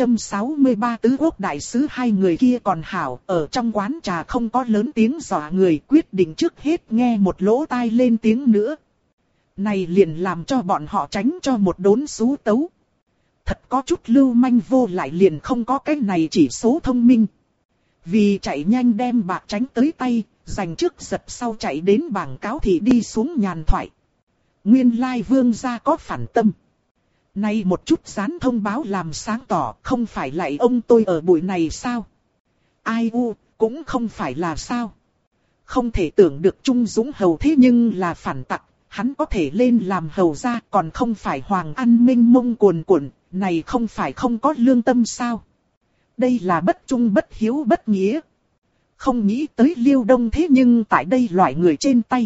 663 Tứ Quốc Đại Sứ hai người kia còn hảo, ở trong quán trà không có lớn tiếng dọa người, quyết định trước hết nghe một lỗ tai lên tiếng nữa. Này liền làm cho bọn họ tránh cho một đốn xú tấu. Thật có chút lưu manh vô lại liền không có cái này chỉ số thông minh. Vì chạy nhanh đem bạc tránh tới tay, giành trước giật sau chạy đến bảng cáo thì đi xuống nhàn thoại. Nguyên lai vương gia có phản tâm. Nay một chút dán thông báo làm sáng tỏ, không phải lại ông tôi ở buổi này sao? Ai u, cũng không phải là sao. Không thể tưởng được Trung Dũng Hầu thế nhưng là phản tặc, hắn có thể lên làm hầu gia còn không phải hoàng ăn minh mông cuồn cuộn, này không phải không có lương tâm sao. Đây là bất trung bất hiếu bất nghĩa. Không nghĩ tới Liêu Đông thế nhưng tại đây loại người trên tay.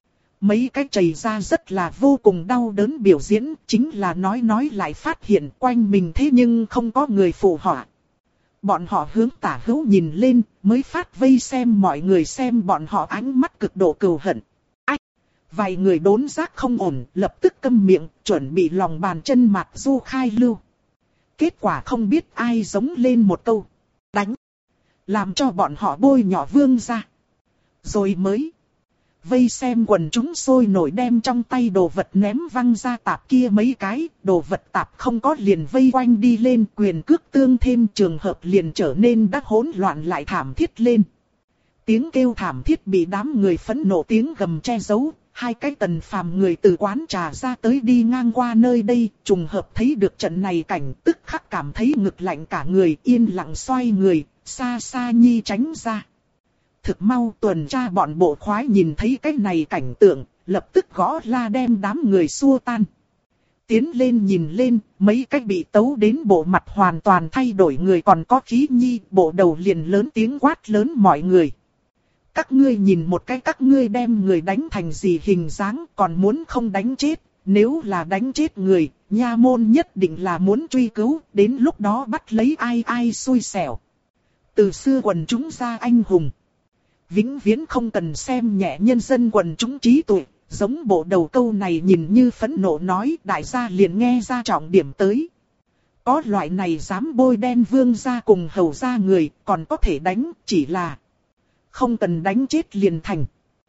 Mấy cái chảy ra rất là vô cùng đau đớn biểu diễn, chính là nói lại phát hiện quanh mình thế nhưng không có người phụ họa. Bọn họ hướng tả hữu nhìn lên, mới phát vây xem mọi người xem bọn họ ánh mắt cực độ cừu hận. Ách! Vài người đốn giác không ổn, lập tức câm miệng, chuẩn bị lòng bàn chân mặt du khai lưu. Kết quả không biết ai giống lên một câu. Đánh! Làm cho bọn họ bôi nhỏ Vương ra. Rồi mới vây xem quần chúng sôi nổi đem trong tay đồ vật ném văng ra tạp kia mấy cái, đồ vật tạp không có liền vây quanh đi lên, quyền cước tương thêm, trường hợp liền trở nên đắc hỗn loạn lại thảm thiết lên. Tiếng kêu thảm thiết bị đám người phẫn nộ tiếng gầm che giấu, hai cái Tần Phàm người từ quán trà ra tới đi ngang qua nơi đây, trùng hợp thấy được trận này cảnh, tức khắc cảm thấy ngực lạnh cả người, yên lặng xoay người, xa xa nhi tránh ra. Thực mau tuần tra bọn bộ khoái nhìn thấy cái này cảnh tượng, lập tức gõ la đem đám người xua tan. Tiến lên nhìn lên, mấy cái bị tấu đến bộ mặt hoàn toàn thay đổi người còn có khí nhi, bộ đầu liền lớn tiếng quát lớn mọi người. Các ngươi nhìn một cái các ngươi đem người đánh thành gì hình dáng còn muốn không đánh chết, nếu là đánh chết người, nha môn nhất định là muốn truy cứu, đến lúc đó bắt lấy ai xui xẻo. Từ xưa quần chúng ra anh hùng. Vĩnh viễn không cần xem nhẹ nhân dân quần chúng trí tuệ, giống bộ đầu câu này nhìn như phẫn nộ nói đại gia liền nghe ra trọng điểm tới. Có loại này dám bôi đen Vương gia cùng hầu gia người còn có thể đánh, chỉ là không cần đánh chết liền thành.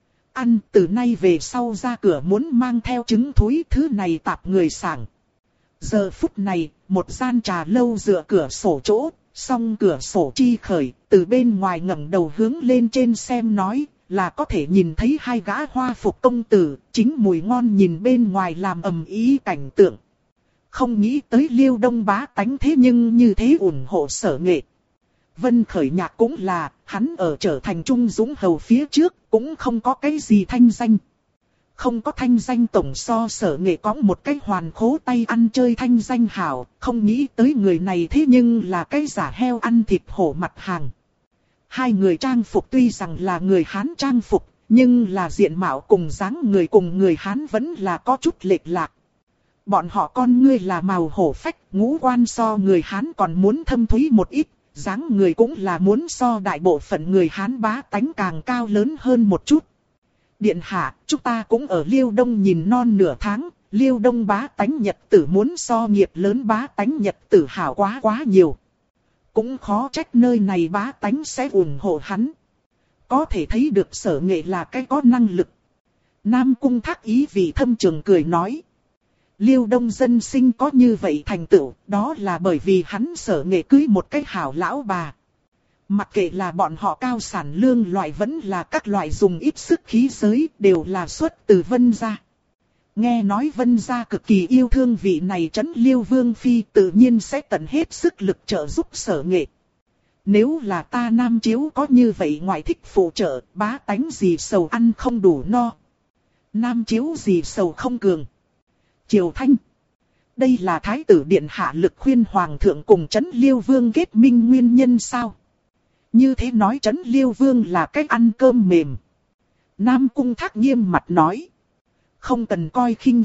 Ăn từ nay về sau ra cửa muốn mang theo trứng thúi thứ này tạp người sảng. Giờ phút này, một gian trà lâu dựa cửa sổ chỗ. Song cửa sổ chi khởi, từ bên ngoài ngẩng đầu hướng lên trên xem nói, là có thể nhìn thấy hai gã hoa phục công tử, chính mùi ngon nhìn bên ngoài làm ầm ĩ cảnh tượng. Không nghĩ tới Liêu Đông bá tánh thế nhưng như thế ủng hộ Sở Nghệ. Vân Khởi Nhạc cũng là, hắn ở trở thành Trung Dũng Hầu phía trước, cũng không có cái gì thanh danh. Không có thanh danh tổng so Sở Nghệ có một cái hoàn khố tay ăn chơi thanh danh hảo, không nghĩ tới người này thế nhưng là cái giả heo ăn thịt hổ mặt hàng. Hai người trang phục tuy rằng là người Hán trang phục, nhưng là diện mạo cùng dáng người cùng người Hán vẫn là có chút lệch lạc. Bọn họ con ngươi là màu hổ phách, ngũ quan so người Hán còn muốn thâm thúy một ít, dáng người cũng là muốn so đại bộ phận người Hán bá tánh càng cao lớn hơn một chút. Điện hạ, chúng ta cũng ở Liêu Đông nhìn non nửa tháng, Liêu Đông bá tánh nhật tử muốn so nghiệp lớn bá tánh nhật tử hảo quá nhiều. Cũng khó trách nơi này bá tánh sẽ ủng hộ hắn. Có thể thấy được Sở Nghệ là cái có năng lực. Nam Cung Thác ý vị thâm trường cười nói. Liêu Đông dân sinh có như vậy thành tựu, đó là bởi vì hắn Sở Nghệ cưới một cái hảo lão bà. Mặc kệ là bọn họ cao sản lương loại vẫn là các loại dùng ít sức khí giới đều là xuất từ Vân gia. Nghe nói Vân gia cực kỳ yêu thương vị này trấn Liêu Vương Phi tự nhiên sẽ tận hết sức lực trợ giúp Sở Nghệ. Nếu là ta Nam Chiếu có như vậy ngoại thích phụ trợ, bá tánh gì sầu ăn không đủ no. Nam Chiếu gì sầu không cường. Triều Thanh. Đây là Thái tử Điện hạ lực khuyên Hoàng thượng cùng trấn Liêu Vương kết minh nguyên nhân sao? Như thế nói trấn Liêu Vương là cách ăn cơm mềm. Nam Cung Thác nghiêm mặt nói. Không cần coi khinh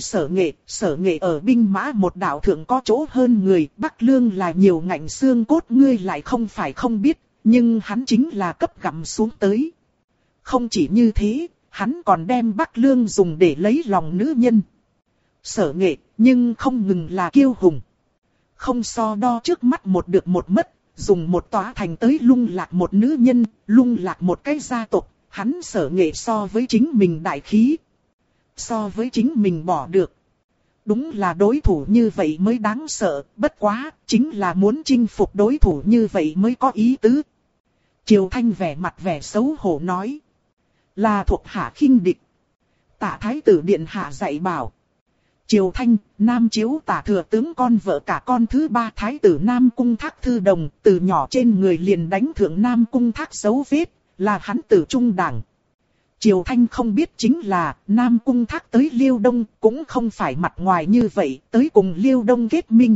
Sở Nghệ ở binh mã một đạo thượng có chỗ hơn người, Bắc Lương là nhiều ngạnh xương cốt ngươi lại không phải không biết, nhưng hắn chính là cấp gặm xuống tới. Không chỉ như thế, hắn còn đem Bắc Lương dùng để lấy lòng nữ nhân. Sở Nghệ, nhưng không ngừng là kiêu hùng. Không so đo trước mắt một được một mất, dùng một tòa thành tới lung lạc một nữ nhân, lung lạc một cái gia tộc, hắn Sở Nghệ so với chính mình đại khí. So với chính mình bỏ được. Đúng là đối thủ như vậy mới đáng sợ, bất quá, chính là muốn chinh phục đối thủ như vậy mới có ý tứ. Triều Thanh vẻ mặt vẻ xấu hổ nói. Là thuộc hạ khinh địch. Tạ Thái tử Điện hạ dạy bảo. Triều Thanh, Nam Chiếu Tả thừa tướng con vợ cả con thứ ba Thái tử Nam Cung Thác Thư Đồng, từ nhỏ trên người liền đánh thượng Nam Cung Thác dấu vết, là hắn Tử Trung đảng. Triều Thanh không biết chính là Nam Cung Thác tới Liêu Đông cũng không phải mặt ngoài như vậy, tới cùng Liêu Đông kết minh.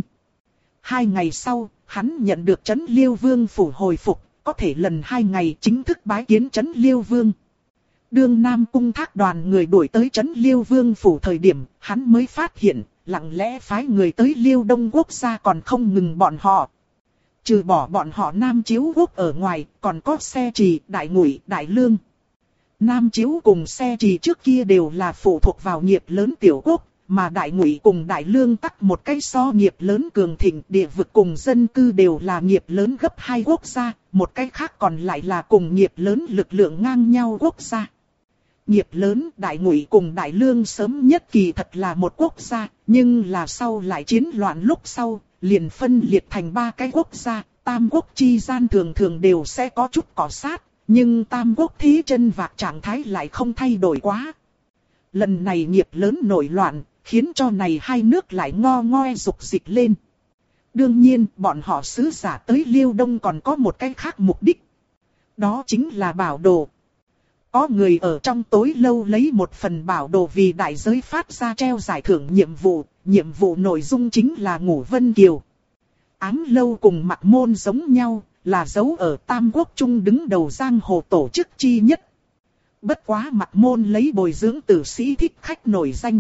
2 ngày sau, hắn nhận được Trấn Liêu Vương phủ hồi phục, có thể lần 2 ngày chính thức bái kiến Trấn Liêu Vương. Đương Nam Cung Thác đoàn người đuổi tới Trấn Liêu Vương phủ thời điểm, hắn mới phát hiện, lặng lẽ phái người tới Liêu Đông quốc gia còn không ngừng bọn họ. Trừ bỏ bọn họ Nam Chiếu quốc ở ngoài, còn có Xe Trì, Đại Ngụy, Đại Lương. Nam Chiếu cùng Xe Trì trước kia đều là phụ thuộc vào nghiệp lớn tiểu quốc, mà Đại Ngụy cùng Đại Lương tắc một cái so nghiệp lớn cường thịnh, địa vực cùng dân cư đều là nghiệp lớn gấp 2 quốc gia, một cái khác còn lại là cùng nghiệp lớn lực lượng ngang nhau quốc gia. Nghiệp lớn Đại Ngụy cùng Đại Lương sớm nhất kỳ thật là một quốc gia, nhưng là sau lại chiến loạn lúc sau, liền phân liệt thành 3 cái quốc gia, tam quốc chi gian thường thường đều sẽ có chút cọ sát, nhưng tam quốc thế chân vạc trạng thái lại không thay đổi quá. Lần này nghiệp lớn nổi loạn, khiến cho này hai nước lại ngo ngoe dục dịch lên. Đương nhiên, bọn họ sứ giả tới Liêu Đông còn có một cái khác mục đích. Đó chính là bảo đồ. Có người ở trong tối lâu lấy một phần bảo đồ vì đại giới phát ra treo giải thưởng nhiệm vụ nội dung chính là Ngũ Vân Kiều. Ám lâu cùng Mặc Môn giống nhau, là dấu ở Tam Quốc Trung đứng đầu giang hồ tổ chức chi nhất. Bất quá Mặc Môn lấy bồi dưỡng tử sĩ thích khách nổi danh.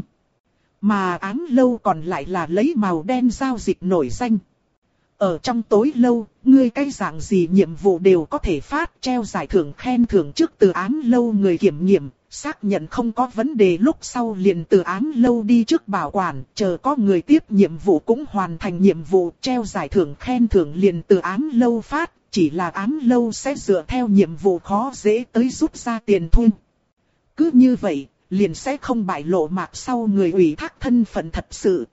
Mà Ám lâu còn lại là lấy màu đen giao dịch nổi danh. Ở trong tối lâu, ngươi cái dạng gì nhiệm vụ đều có thể phát treo giải thưởng khen thưởng trước từ Ám lâu người kiểm nghiệm, xác nhận không có vấn đề lúc sau liền từ Ám lâu đi trước bảo quản, chờ có người tiếp nhiệm vụ cũng hoàn thành nhiệm vụ, treo giải thưởng khen thưởng liền từ Ám lâu phát, chỉ là Ám lâu sẽ dựa theo nhiệm vụ khó dễ tới rút ra tiền thu. Cứ như vậy, liền sẽ không bại lộ mạc sau người ủy thác thân phận thật sự.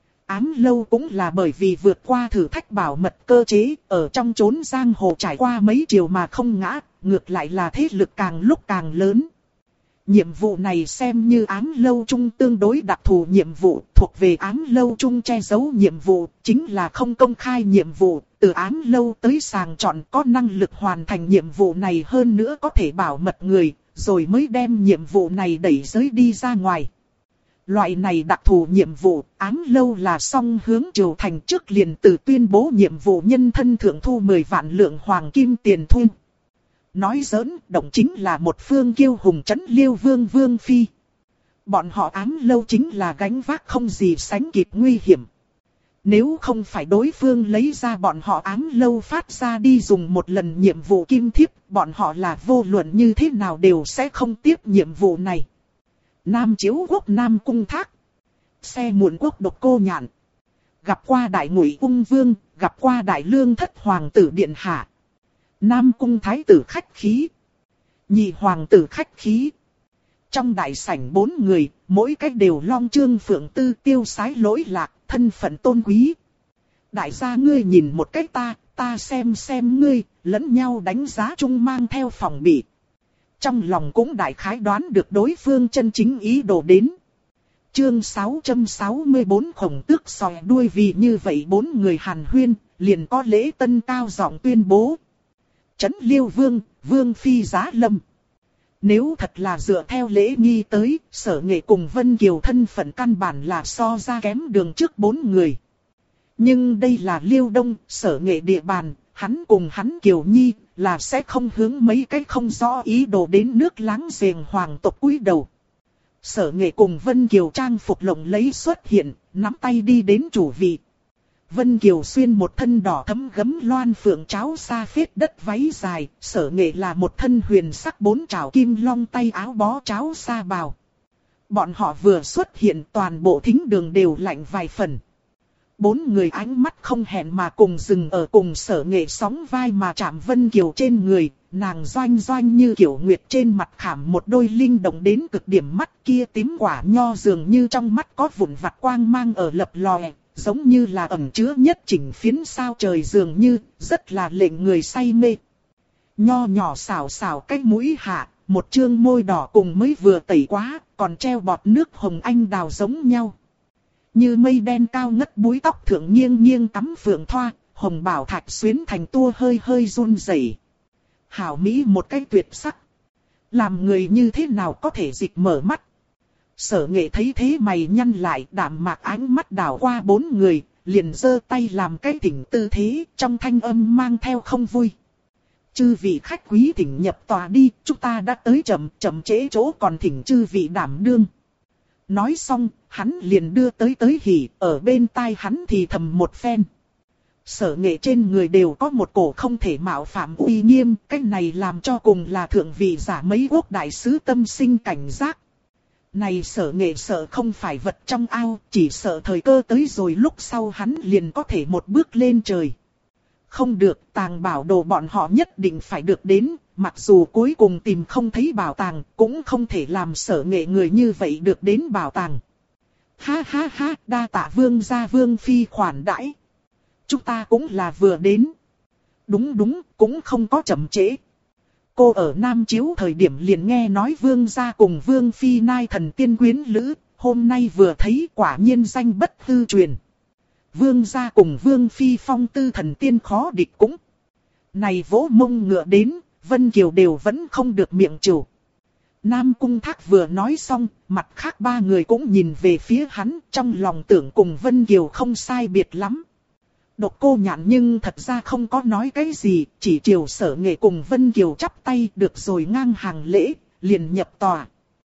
Ám lâu cũng là bởi vì vượt qua thử thách bảo mật cơ chế, ở trong chốn giang hồ trải qua mấy triều mà không ngã, ngược lại là thế lực càng lúc càng lớn. Nhiệm vụ này xem như ám lâu chung tương đối đặc thù nhiệm vụ, thuộc về ám lâu chung che giấu nhiệm vụ, chính là không công khai nhiệm vụ, từ ám lâu tới sàng chọn có năng lực hoàn thành nhiệm vụ này hơn nữa có thể bảo mật người, rồi mới đem nhiệm vụ này đẩy giới đi ra ngoài. Loại này đặc thù nhiệm vụ, ám lâu là song hướng triều thành trước liền từ tuyên bố nhiệm vụ nhân thân thưởng thu 10 vạn lượng hoàng kim tiền thu. Nói giỡn, động chính là một phương kiêu hùng trấn Liêu Vương Vương Phi. Bọn họ ám lâu chính là gánh vác không gì sánh kịp nguy hiểm. Nếu không phải đối phương lấy ra bọn họ ám lâu phát ra đi dùng một lần nhiệm vụ kim thiếp, bọn họ là vô luận như thế nào đều sẽ không tiếp nhiệm vụ này. Nam Chiếu quốc Nam Cung Thác. Xe muộn quốc Độc Cô Nhạn. Gặp qua Đại Ngụy Ung Vương, gặp qua Đại Lương Thất Hoàng tử Điện Hạ. Nam Cung Thái tử khách khí. Nhị Hoàng tử khách khí. Trong đại sảnh 4 người, mỗi cách đều long trương phượng tư tiêu sái lỗi lạc, thân phận tôn quý. Đại gia ngươi nhìn một cách ta xem ngươi, lẫn nhau đánh giá chung mang theo phòng bị. Trong lòng cũng đại khái đoán được đối phương chân chính ý đồ đến. Chương 664 Khổng Tước sòi đuôi vì như vậy 4 người hàn huyên, liền có lễ tân cao giọng tuyên bố. Trấn Liêu Vương, Vương Phi giá lâm. Nếu thật là dựa theo lễ nghi tới, Sở Nghệ cùng Vân Kiều thân phận căn bản là so ra kém đường trước 4 người. Nhưng đây là Liêu Đông, Sở Nghệ địa bàn, hắn cùng hắn Kiều Nhi là sẽ không hướng mấy cái không rõ ý đồ đến nước láng giềng hoàng tộc cúi đầu. Sở Nghệ cùng Vân Kiều trang phục lộng lẫy xuất hiện, nắm tay đi đến chủ vị. Vân Kiều xuyên một thân đỏ thấm gấm loan phượng cháo sa phết đất váy dài, Sở Nghệ là một thân huyền sắc 4 trảo kim long tay áo bó cháo sa bào. Bọn họ vừa xuất hiện toàn bộ thính đường đều lạnh vài phần. 4 người ánh mắt không hẹn mà cùng dừng ở cùng Sở Nghệ sóng vai mà chạm Vân Kiều trên người, nàng doanh doanh như kiểu nguyệt trên mặt khảm một đôi linh động đến cực điểm mắt kia tím quả nho dường như trong mắt có vụn vặt quang mang ở lập lòe, giống như là ẩn chứa nhất chỉnh phiến sao trời dường như, rất là lệnh người say mê. Nho nhỏ xào xào cái mũi hạ, một trương môi đỏ cùng mới vừa tẩy quá, còn treo bọt nước hồng anh đào giống nhau. Như mây đen cao ngất búi tóc thượng nghiêng nghiêng tắm phượng thoa, hồng bảo thạch xuyến thành tua hơi hơi run rẩy. hảo mỹ một cái tuyệt sắc. Làm người như thế nào có thể dịch mở mắt. Sở Nghệ thấy thế mày nhăn lại, đạm mạc ánh mắt đảo qua 4 người, liền giơ tay làm cái thỉnh tư thế, trong thanh âm mang theo không vui. Chư vị khách quý thỉnh nhập tòa đi, chúng ta đã tới chậm trễ chỗ còn thỉnh chư vị đảm đương. Nói xong, hắn liền đưa tới hỉ, ở bên tai hắn thì thầm một phen. Sở Nghệ trên người đều có một cổ không thể mạo phạm uy nghiêm, cái này làm cho cùng là thượng vị giả mấy quốc đại sứ tâm sinh cảnh giác. Này Sở Nghệ sợ không phải vật trong ao, chỉ sợ thời cơ tới rồi lúc sau hắn liền có thể một bước lên trời. Không được, tàng bảo đồ bọn họ nhất định phải được đến, mặc dù cuối cùng tìm không thấy bảo tàng, cũng không thể làm Sở Nghệ người như vậy được đến bảo tàng. Ha ha ha, đa tạ vương gia vương phi khoản đãi. Chúng ta cũng là vừa đến. Đúng, cũng không có chậm trễ. Cô ở Nam Chiếu thời điểm liền nghe nói vương gia cùng vương phi nai thần tiên quyến lữ, hôm nay vừa thấy quả nhiên danh bất hư truyền. Vương gia cùng vương phi phong tư thần tiên khó địch cũng. Này vỗ mông ngựa đến, Vân Kiều đều vẫn không được miệng chủ. Nam Cung Thác vừa nói xong, mặt khác 3 người cũng nhìn về phía hắn, trong lòng tưởng cùng Vân Kiều không sai biệt lắm. Độc Cô Nhạn nhưng thật ra không có nói cái gì, chỉ chiều Sở Nghệ cùng Vân Kiều chắp tay được rồi ngang hàng lễ, liền nhập tòa.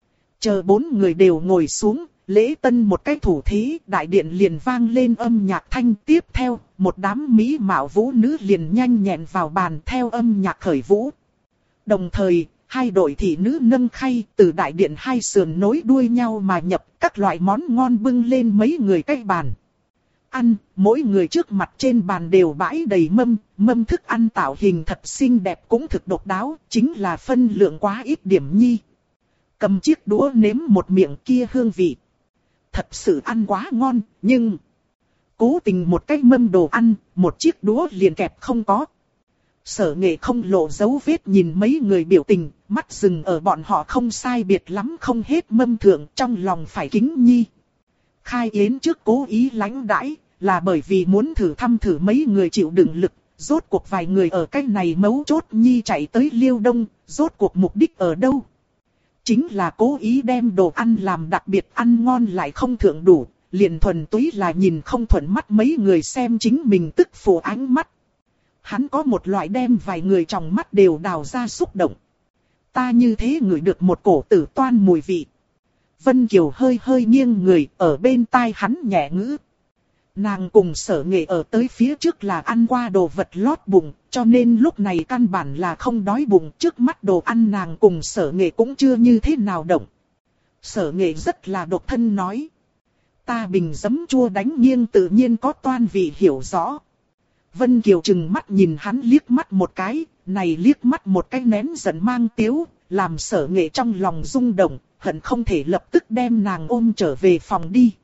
Chờ 4 người đều ngồi xuống, lễ tân một cái thủ thế, đại điện liền vang lên âm nhạc thanh, tiếp theo, một đám mỹ mạo vũ nữ liền nhanh nhẹn vào bàn theo âm nhạc khởi vũ. Đồng thời, 2 đội thị nữ nâng khay từ đại điện 2 sườn nối đuôi nhau mà nhập, các loại món ngon bưng lên mấy người cái bàn. Ăn, mỗi người trước mặt trên bàn đều bãi đầy mâm thức ăn tạo hình thật xinh đẹp cũng thực độc đáo, chính là phân lượng quá ít điểm nhi. Cầm chiếc đũa nếm một miệng kia hương vị. Thật sự ăn quá ngon, nhưng cố tình một cái mâm đồ ăn, một chiếc đũa liền kẹp không có. Sở Nghệ không lộ dấu vết nhìn mấy người biểu tình, mắt dừng ở bọn họ không sai biệt lắm không hết mâm thượng, trong lòng phải kính nhi. Khai yến trước cố ý lãnh đãi, là bởi vì muốn thử mấy người chịu đựng lực, rốt cuộc vài người ở cái này mấu chốt nhi chạy tới Liêu Đông, rốt cuộc mục đích ở đâu? Chính là cố ý đem đồ ăn làm đặc biệt ăn ngon lại không thượng đủ, liền thuần túy là nhìn không thuận mắt mấy người xem chính mình tức phủ ánh mắt. Hắn có một loại đem vài người trong mắt đều đào ra xúc động. Ta như thế ngửi được một cổ tử toan mùi vị. Vân Kiều hơi hơi nghiêng người ở bên tai hắn nhẹ ngữ. Nàng cùng Sở Nghệ ở tới phía trước là ăn qua đồ vật lót bụng, cho nên lúc này căn bản là không đói bụng. Trước mắt đồ ăn nàng cùng Sở Nghệ cũng chưa như thế nào động. Sở Nghệ rất là độc thân nói. Ta bình giấm chua đánh nghiêng tự nhiên có toan vị hiểu rõ. Vân Kiều chừng mắt nhìn hắn liếc mắt một cái, này liếc mắt một cái nén giận mang tiếu, làm Sở Nghệ trong lòng rung động, hận không thể lập tức đem nàng ôm trở về phòng đi.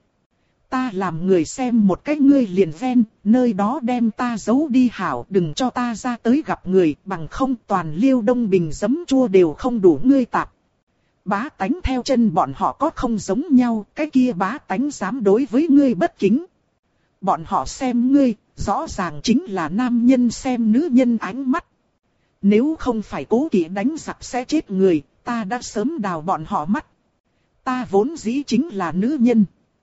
Ta làm người xem một cái ngươi liền ven, nơi đó đem ta giấu đi hảo, đừng cho ta ra tới gặp người, bằng không toàn Liêu Đông bình giấm chua đều không đủ ngươi tạp. Bá tánh theo chân bọn họ có không giống nhau, cái kia bá tánh dám đối với ngươi bất kính. Bọn họ xem ngươi, rõ ràng chính là nam nhân xem nữ nhân ánh mắt. Nếu không phải cố kỵ đánh giặc sẽ chết người, ta đã sớm đào bọn họ mắt. Ta vốn dĩ chính là nữ nhân.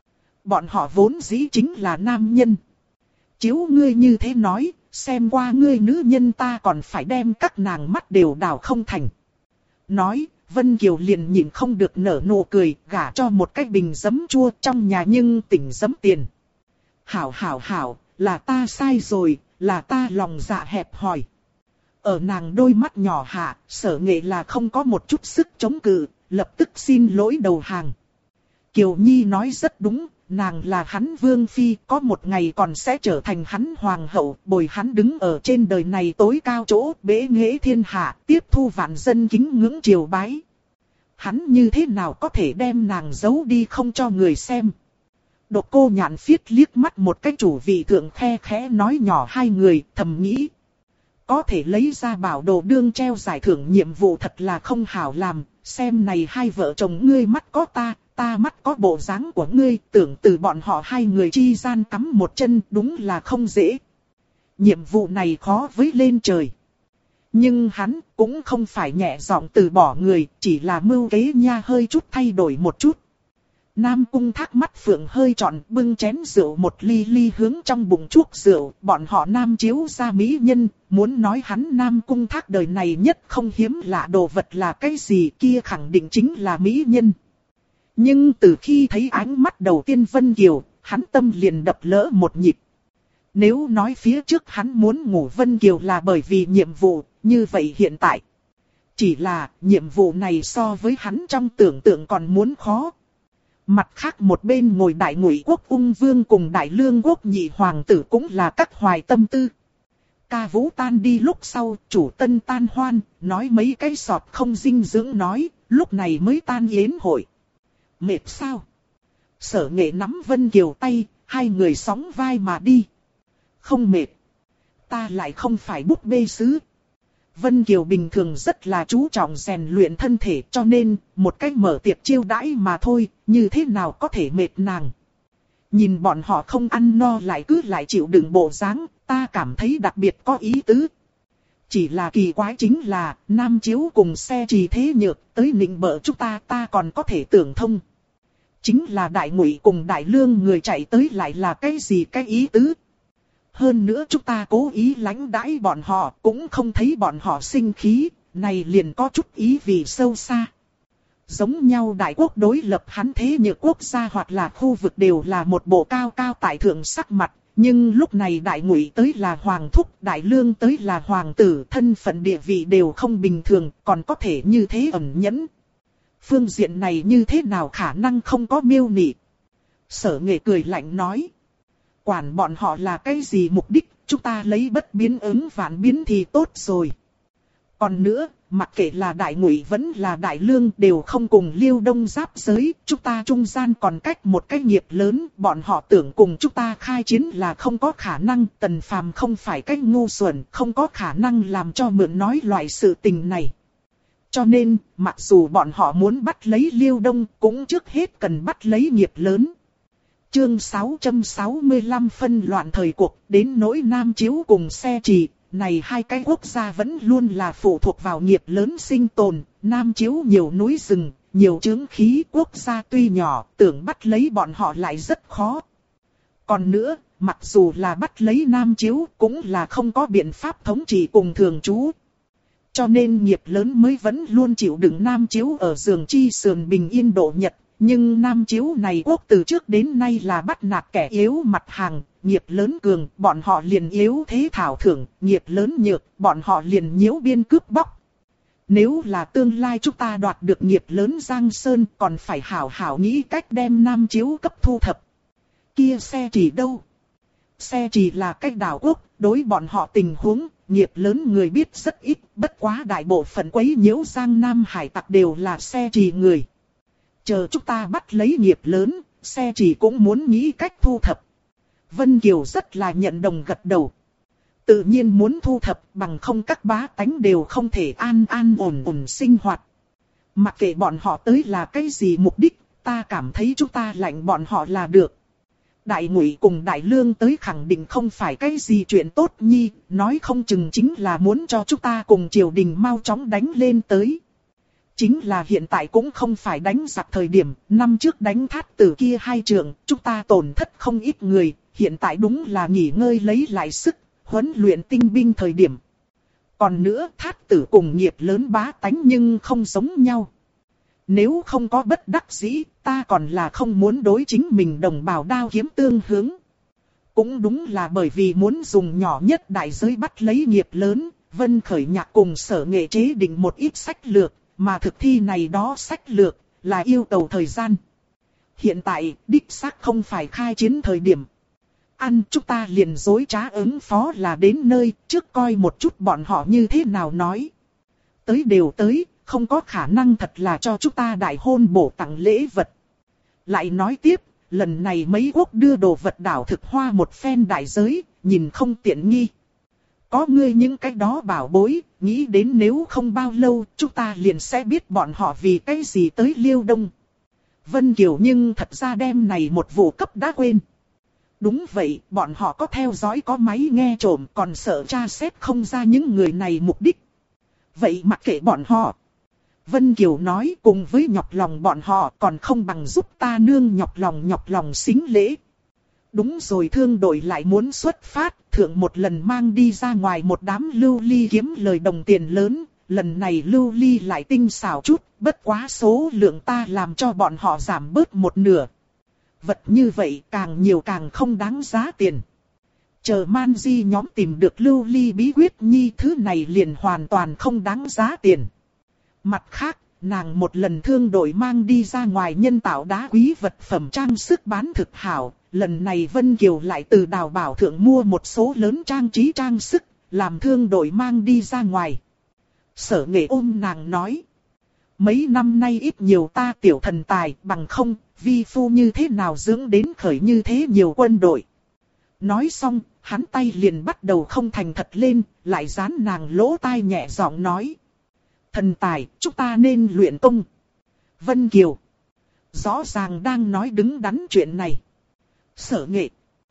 Bọn họ vốn dĩ chính là nam nhân. Chiếu ngươi như thế nói, xem qua ngươi nữ nhân ta còn phải đem các nàng mắt đều đào không thành. Nói, Vân Kiều liền nhìn không được nở nụ cười, gả cho một cái bình giấm chua trong nhà nhưng tỉnh giấm tiền. Hảo, là ta sai rồi, là ta lòng dạ hẹp hòi. Ở nàng đôi mắt nhỏ hạ, Sở Nghệ là không có một chút sức chống cự, lập tức xin lỗi đầu hàng. Kiều Nhi nói rất đúng, nàng là hắn vương phi, có một ngày còn sẽ trở thành hắn hoàng hậu, bồi hắn đứng ở trên đời này tối cao chỗ, bế nghệ thiên hạ, tiếp thu vạn dân kính ngưỡng triều bái. Hắn như thế nào có thể đem nàng giấu đi không cho người xem. Độc Cô Nhạn phiết liếc mắt một cái chủ vị thượng khe khẽ nói nhỏ 2 người, thầm nghĩ. Có thể lấy ra bảo đồ đương treo giải thưởng nhiệm vụ thật là không hảo làm, xem này 2 vợ chồng ngươi mắt có ta mắt có bộ dáng của ngươi, tưởng từ bọn họ 2 người chi gian cắm một chân đúng là không dễ. Nhiệm vụ này khó với lên trời. Nhưng hắn cũng không phải nhẹ giọng từ bỏ người, chỉ là mưu kế nha hơi chút thay đổi một chút. Nam Cung Thác mắt phượng hơi tròn, bưng chén rượu một ly ly hướng trong bụng chuốc rượu. Bọn họ Nam chiếu ra mỹ nhân, muốn nói hắn Nam Cung Thác đời này nhất không hiếm lạ đồ vật là cái gì kia khẳng định chính là mỹ nhân. Nhưng từ khi thấy ánh mắt đầu tiên Vân Kiều, hắn tâm liền đập lỡ một nhịp. Nếu nói phía trước hắn muốn ngủ Vân Kiều là bởi vì nhiệm vụ, như vậy hiện tại chỉ là nhiệm vụ này so với hắn trong tưởng tượng còn muốn khó. Mặt khác một bên ngồi Đại Ngụy Quốc Ung Vương cùng Đại Lương Quốc nhị hoàng tử cũng là các hoài tâm tư. Ca vũ tan đi lúc sau, chủ tân tan hoan, nói mấy cái sọt không dinh dưỡng nói, lúc này mới tan yến hội. Mệt sao? Sở Nghệ nắm Vân Kiều tay, hai người sóng vai mà đi. Không mệt. Ta lại không phải búp bê sứ. Vân Kiều bình thường rất là chú trọng rèn luyện thân thể cho nên một cách mở tiệc chiêu đãi mà thôi, như thế nào có thể mệt nàng. Nhìn bọn họ không ăn no lại cứ lại chịu đựng bộ dáng, ta cảm thấy đặc biệt có ý tứ. Chỉ là kỳ quái chính là, Nam Chiếu cùng xe trì thế nhược, tới nịnh bợ chúng ta còn có thể tưởng thông. Chính là Đại Ngụy cùng Đại Lương người chạy tới lại là cái gì cái ý tứ. Hơn nữa chúng ta cố ý lãnh đãi bọn họ, cũng không thấy bọn họ sinh khí, này liền có chút ý vị sâu xa. Giống nhau đại quốc đối lập hắn thế như quốc gia hoặc là khu vực đều là một bộ cao cao tại thượng sắc mặt, nhưng lúc này Đại Ngụy tới là hoàng thúc, Đại Lương tới là hoàng tử, thân phận địa vị đều không bình thường, còn có thể như thế ẩn nhẫn. Phương diện này như thế nào khả năng không có miêu nị. Sở Nghệ cười lạnh nói. Quản bọn họ là cái gì mục đích, chúng ta lấy bất biến ứng vạn biến thì tốt rồi. Còn nữa, mặc kệ là Đại Ngụy vẫn là Đại Lương đều không cùng Liêu Đông giáp giới, chúng ta trung gian còn cách một cái nghiệp lớn, bọn họ tưởng cùng chúng ta khai chiến là không có khả năng, Tần Phàm không phải cách ngu xuẩn, không có khả năng làm cho mượn nói loại sự tình này. Cho nên, mặc dù bọn họ muốn bắt lấy Liêu Đông, cũng trước hết cần bắt lấy nghiệp lớn. Chương 665 phân loạn thời cuộc, đến nỗi Nam Chiếu cùng xe trì, này hai cái quốc gia vẫn luôn là phụ thuộc vào nghiệp lớn sinh tồn, Nam Chiếu nhiều núi rừng, nhiều chướng khí, quốc gia tuy nhỏ, tưởng bắt lấy bọn họ lại rất khó. Còn nữa, mặc dù là bắt lấy Nam Chiếu, cũng là không có biện pháp thống trị cùng thường trú. Cho nên nghiệp lớn mới vẫn luôn chịu đựng Nam Chiếu ở giường chi sườn bình yên độ nhật. Nhưng Nam Chiếu này quốc từ trước đến nay là bắt nạt kẻ yếu mặt hàng, nghiệp lớn cường, bọn họ liền yếu thế thảo thưởng, nghiệp lớn nhược, bọn họ liền nhiễu biên cướp bóc. Nếu là tương lai chúng ta đoạt được nghiệp lớn Giang Sơn, còn phải hảo hảo nghĩ cách đem Nam Chiếu cấp thu thập. Kia xe trì đâu? Xe trì là cách đảo quốc, đối bọn họ tình huống, nghiệp lớn người biết rất ít, bất quá đại bộ phận quấy nhiễu Giang Nam hải tặc đều là xe trì người. Chờ chúng ta bắt lấy nghiệp lớn, xe trì cũng muốn nghĩ cách thu thập. Vân Kiều rất là nhận đồng gật đầu. Tự nhiên muốn thu thập, bằng không các bá tánh đều không thể an an ổn ổn sinh hoạt. Mặc kệ bọn họ tới là cái gì mục đích, ta cảm thấy chúng ta lạnh bọn họ là được. Đại Ngụy cùng Đại Lương tới khẳng định không phải cái gì chuyện tốt nhi, nói không chừng chính là muốn cho chúng ta cùng triều đình mau chóng đánh lên tới. Chính là hiện tại cũng không phải đánh giặc thời điểm, năm trước đánh Thát Tử kia hai trường, chúng ta tổn thất không ít người, hiện tại đúng là nghỉ ngơi lấy lại sức, huấn luyện tinh binh thời điểm. Còn nữa Thát Tử cùng nghiệp lớn bá tánh nhưng không giống nhau. Nếu không có bất đắc dĩ, ta còn là không muốn đối chính mình đồng bào đao kiếm tương hướng. Cũng đúng là bởi vì muốn dùng nhỏ nhất đại giới bắt lấy nghiệp lớn, Vân Khởi Nhạc cùng Sở Nghệ chế định một ít sách lược. Mà thực thi này đó sách lược, là yêu cầu thời gian. Hiện tại, đích xác không phải khai chiến thời điểm. Ăn chúng ta liền dối trá ứng phó là đến nơi, trước coi một chút bọn họ như thế nào nói. Tới đều tới, không có khả năng thật là cho chúng ta đại hôn bổ tặng lễ vật. Lại nói tiếp, lần này mấy quốc đưa đồ vật đảo thực hoa một phen đại giới, nhìn không tiện nghi. Có ngươi những cái đó bảo bối, nghĩ đến nếu không bao lâu chúng ta liền sẽ biết bọn họ vì cái gì tới Liêu Đông. Vân Kiều nhưng thật ra đem này một vụ cấp đã quên. Đúng vậy, bọn họ có theo dõi có máy nghe trộm còn sợ tra xét không ra những người này mục đích. Vậy mặc kệ bọn họ. Vân Kiều nói, cùng với nhọc lòng bọn họ còn không bằng giúp ta nương nhọc lòng xính lễ. Đúng rồi, thương đội lại muốn xuất phát, thượng một lần mang đi ra ngoài một đám lưu ly kiếm lời đồng tiền lớn, lần này lưu ly lại tinh xảo chút, bất quá số lượng ta làm cho bọn họ giảm bớt một nửa. Vật như vậy càng nhiều càng không đáng giá tiền. Chờ man di nhóm tìm được lưu ly bí quyết nhi, thứ này liền hoàn toàn không đáng giá tiền. Mặt khác, nàng một lần thương đội mang đi ra ngoài nhân tạo đá quý vật phẩm trang sức bán thực hảo. Lần này Vân Kiều lại từ đào bảo thượng mua một số lớn trang trí trang sức, làm thương đội mang đi ra ngoài. Sở Nghệ ôm nàng nói. Mấy năm nay ít nhiều ta tiểu thần tài, bằng không, vi phu như thế nào dưỡng đến khởi như thế nhiều quân đội. Nói xong, hắn tay liền bắt đầu không thành thật lên, lại dán nàng lỗ tai nhẹ giọng nói. Thần tài, chúng ta nên luyện công. Vân Kiều. Rõ ràng đang nói đứng đắn chuyện này. Sở Nghệ.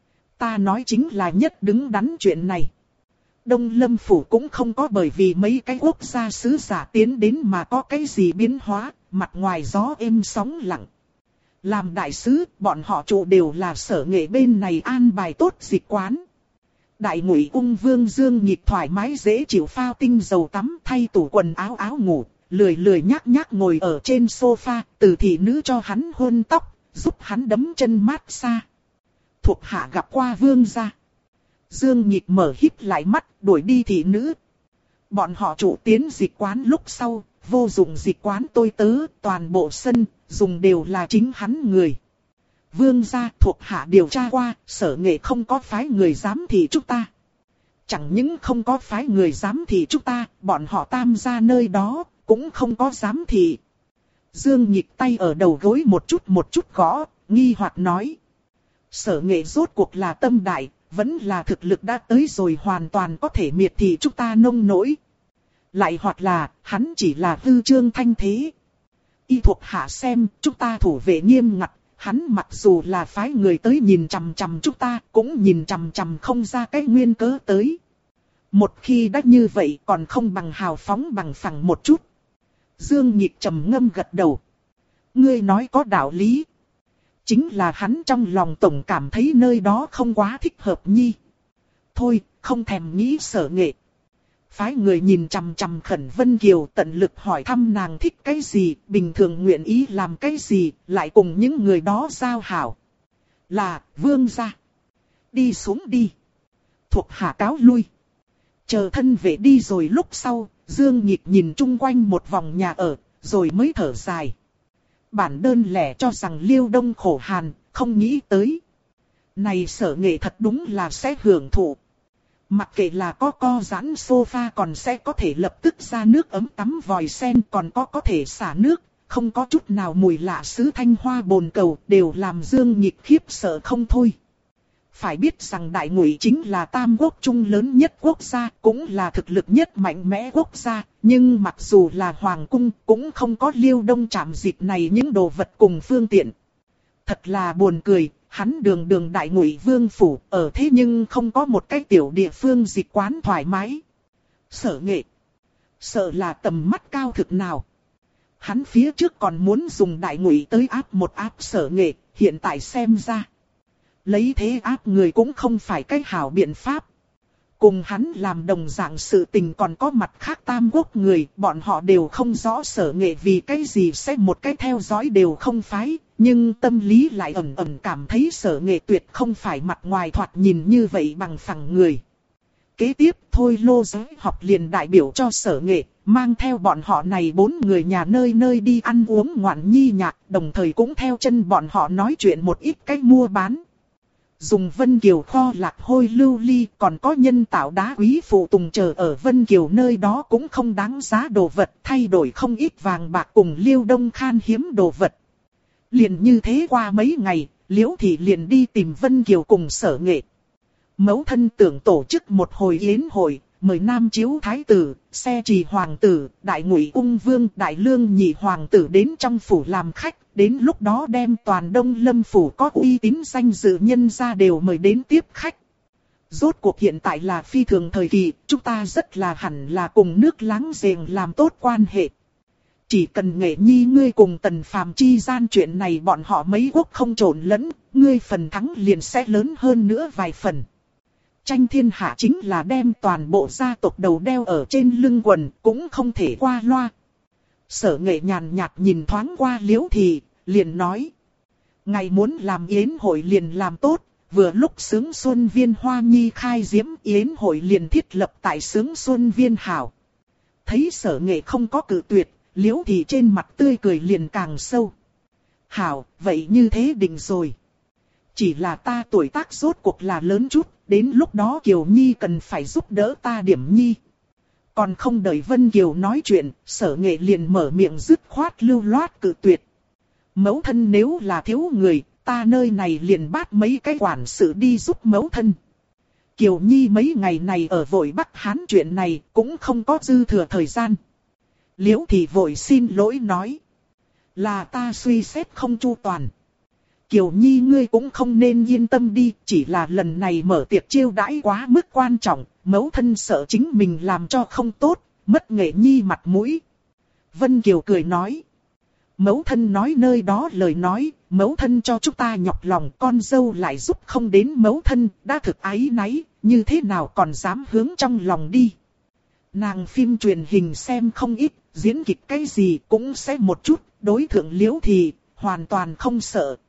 Ta nói chính là nhất đứng đắn chuyện này. Đông Lâm Phủ cũng không có bởi vì mấy cái quốc gia sứ giả tiến đến mà có cái gì biến hóa, mặt ngoài gió êm sóng lặng. Làm đại sứ, bọn họ trụ đều là Sở Nghệ bên này an bài tốt dịch quán. Đại Ngụy Ung Vương Dương Nhịp thoải mái dễ chịu phao tinh dầu tắm, thay tủ quần áo áo ngủ, lười nhác nhác ngồi ở trên sofa, từ thị nữ cho hắn hôn tóc, giúp hắn đấm chân mát xa. Thuộc hạ gặp qua vương gia. Dương Nhịp mở híp lại mắt, đuổi đi thị nữ. Bọn họ trụ tiến dịch quán lúc sau, vô dụng dịch quán tôi tớ, toàn bộ sân, dùng đều là chính hắn người. Vương gia, thuộc hạ điều tra qua, Sở Nghệ không có phái người giám thị chúng ta. Chẳng những không có phái người giám thị chúng ta, bọn họ tam gia nơi đó, cũng không có giám thị. Dương Nhịp tay ở đầu gối một chút gõ, nghi hoặc nói. Sở Nghệ rốt cuộc là tâm đại, vẫn là thực lực đã tới rồi hoàn toàn có thể miệt thị chúng ta nông nỗi. Lại hoặc là, hắn chỉ là hư trương thanh thế. Y thuộc hạ xem, chúng ta thủ vệ nghiêm ngặt, hắn mặc dù là phái người tới nhìn chằm chằm chúng ta, cũng nhìn chằm chằm không ra cái nguyên cớ tới. Một khi đã như vậy còn không bằng hào phóng bằng phẳng một chút. Dương Nhịp trầm ngâm gật đầu. Ngươi nói có đạo lý. Chính là hắn trong lòng tổng cảm thấy nơi đó không quá thích hợp nhi. Thôi, không thèm nghĩ Sở Nghệ. Phái người nhìn chằm chằm khẩn Vân Kiều, tận lực hỏi thăm nàng thích cái gì, bình thường nguyện ý làm cái gì, lại cùng những người đó giao hảo. Là, vương gia. Đi xuống đi. Thuộc hạ cáo lui. Chờ thân vệ đi rồi lúc sau, Dương Nhịp nhìn chung quanh một vòng nhà ở, rồi mới thở dài. Bản đơn lẻ cho rằng Liêu Đông khổ hàn, không nghĩ tới. Này Sở Nghệ thật đúng là sẽ hưởng thụ. Mặc kệ là có co giãn sofa còn sẽ có thể lập tức ra nước ấm tắm vòi sen, còn có thể xả nước, không có chút nào mùi lạ sứ thanh hoa bồn cầu, đều làm Dương Nhịp khiếp sợ không thôi. Phải biết rằng Đại Ngụy chính là tam quốc trung lớn nhất quốc gia, cũng là thực lực nhất mạnh mẽ quốc gia, nhưng mặc dù là hoàng cung, cũng không có Liêu Đông chạm dịp này những đồ vật cùng phương tiện. Thật là buồn cười, hắn đường Đại Ngụy vương phủ, ở thế nhưng không có một cái tiểu địa phương dịch quán thoải mái. Sở Nghệ, sợ là tầm mắt cao thực nào. Hắn phía trước còn muốn dùng Đại Ngụy tới áp một áp Sở Nghệ, hiện tại xem ra. Lấy thế áp người cũng không phải cái hảo biện pháp. Cùng hắn làm đồng dạng sự tình còn có mặt khác tam quốc người, bọn họ đều không rõ Sở Nghệ vì cái gì sẽ một cái theo dõi đều không phái, nhưng tâm lý lại ẩn ẩn cảm thấy Sở Nghệ tuyệt không phải mặt ngoài thoạt nhìn như vậy bằng phẳng người. Kế tiếp Thôi Lô Giới học liền đại biểu cho Sở Nghệ, mang theo bọn họ này 4 người nhà nơi nơi đi ăn uống ngoạn nhi nhạc, đồng thời cũng theo chân bọn họ nói chuyện một ít cách mua bán. Dùng Vân Kiều kho lạc hôi lưu ly, còn có nhân tạo đá quý phụ tùng chờ ở Vân Kiều nơi đó cũng không đáng giá đồ vật, thay đổi không ít vàng bạc cùng Liêu Đông khan hiếm đồ vật. Liền như thế qua mấy ngày, Liễu Thị liền đi tìm Vân Kiều cùng Sở Nghệ. Mẫu thân tưởng tổ chức một hồi yến hội, mời Nam Chiếu Thái tử, Xe Trì Hoàng tử, Đại Ngụy Ung Vương, Đại Lương Nhị Hoàng tử đến trong phủ làm khách. Đến lúc đó đem toàn Đông Lâm phủ có uy tín danh dự nhân ra đều mời đến tiếp khách. Rốt cuộc hiện tại là phi thường thời kỳ, chúng ta rất là hẳn là cùng nước láng giềng làm tốt quan hệ. Chỉ cần Nghệ Nhi ngươi cùng Tần Phàm chi gian chuyện này bọn họ mấy quốc không trộn lẫn, ngươi phần thắng liền sẽ lớn hơn nữa vài phần. Tranh thiên hạ chính là đem toàn bộ gia tộc đầu đeo ở trên lưng quần, cũng không thể qua loa. Sở Nghệ nhàn nhạt nhìn thoáng qua Liễu Thị, liền nói. Ngày muốn làm yến hội liền làm tốt, vừa lúc Sướng Xuân Viên Hoa Nhi khai diễm yến hội liền thiết lập tại Sướng Xuân Viên hảo. Thấy Sở Nghệ không có cự tuyệt, Liễu Thị trên mặt tươi cười liền càng sâu. Hảo, vậy như thế định rồi. Chỉ là ta tuổi tác rốt cuộc là lớn chút, đến lúc đó Kiều Nhi cần phải giúp đỡ ta điểm nhi. Còn không đợi Vân Kiều nói chuyện, Sở Nghệ liền mở miệng dứt khoát lưu loát cự tuyệt. Mẫu thân nếu là thiếu người, ta nơi này liền bắt mấy cái quản sự đi giúp mẫu thân. Kiều Nhi mấy ngày này ở vội Bắc Hán chuyện này cũng không có dư thừa thời gian. Liễu Thị vội xin lỗi nói. Là ta suy xét không chu toàn. Kiều Nhi ngươi cũng không nên yên tâm đi, chỉ là lần này mở tiệc chiêu đãi quá mức quan trọng, mẫu thân sợ chính mình làm cho không tốt, mất Nghệ Nhi mặt mũi. Vân Kiều cười nói. Mẫu thân nói nơi đó lời nói, mẫu thân cho chúng ta nhọc lòng, con dâu lại giúp không đến mẫu thân, đã thực áy náy, như thế nào còn dám hướng trong lòng đi. Nàng phim truyền hình xem không ít, diễn kịch cái gì cũng sẽ một chút, đối thượng Liễu Thị, hoàn toàn không sợ.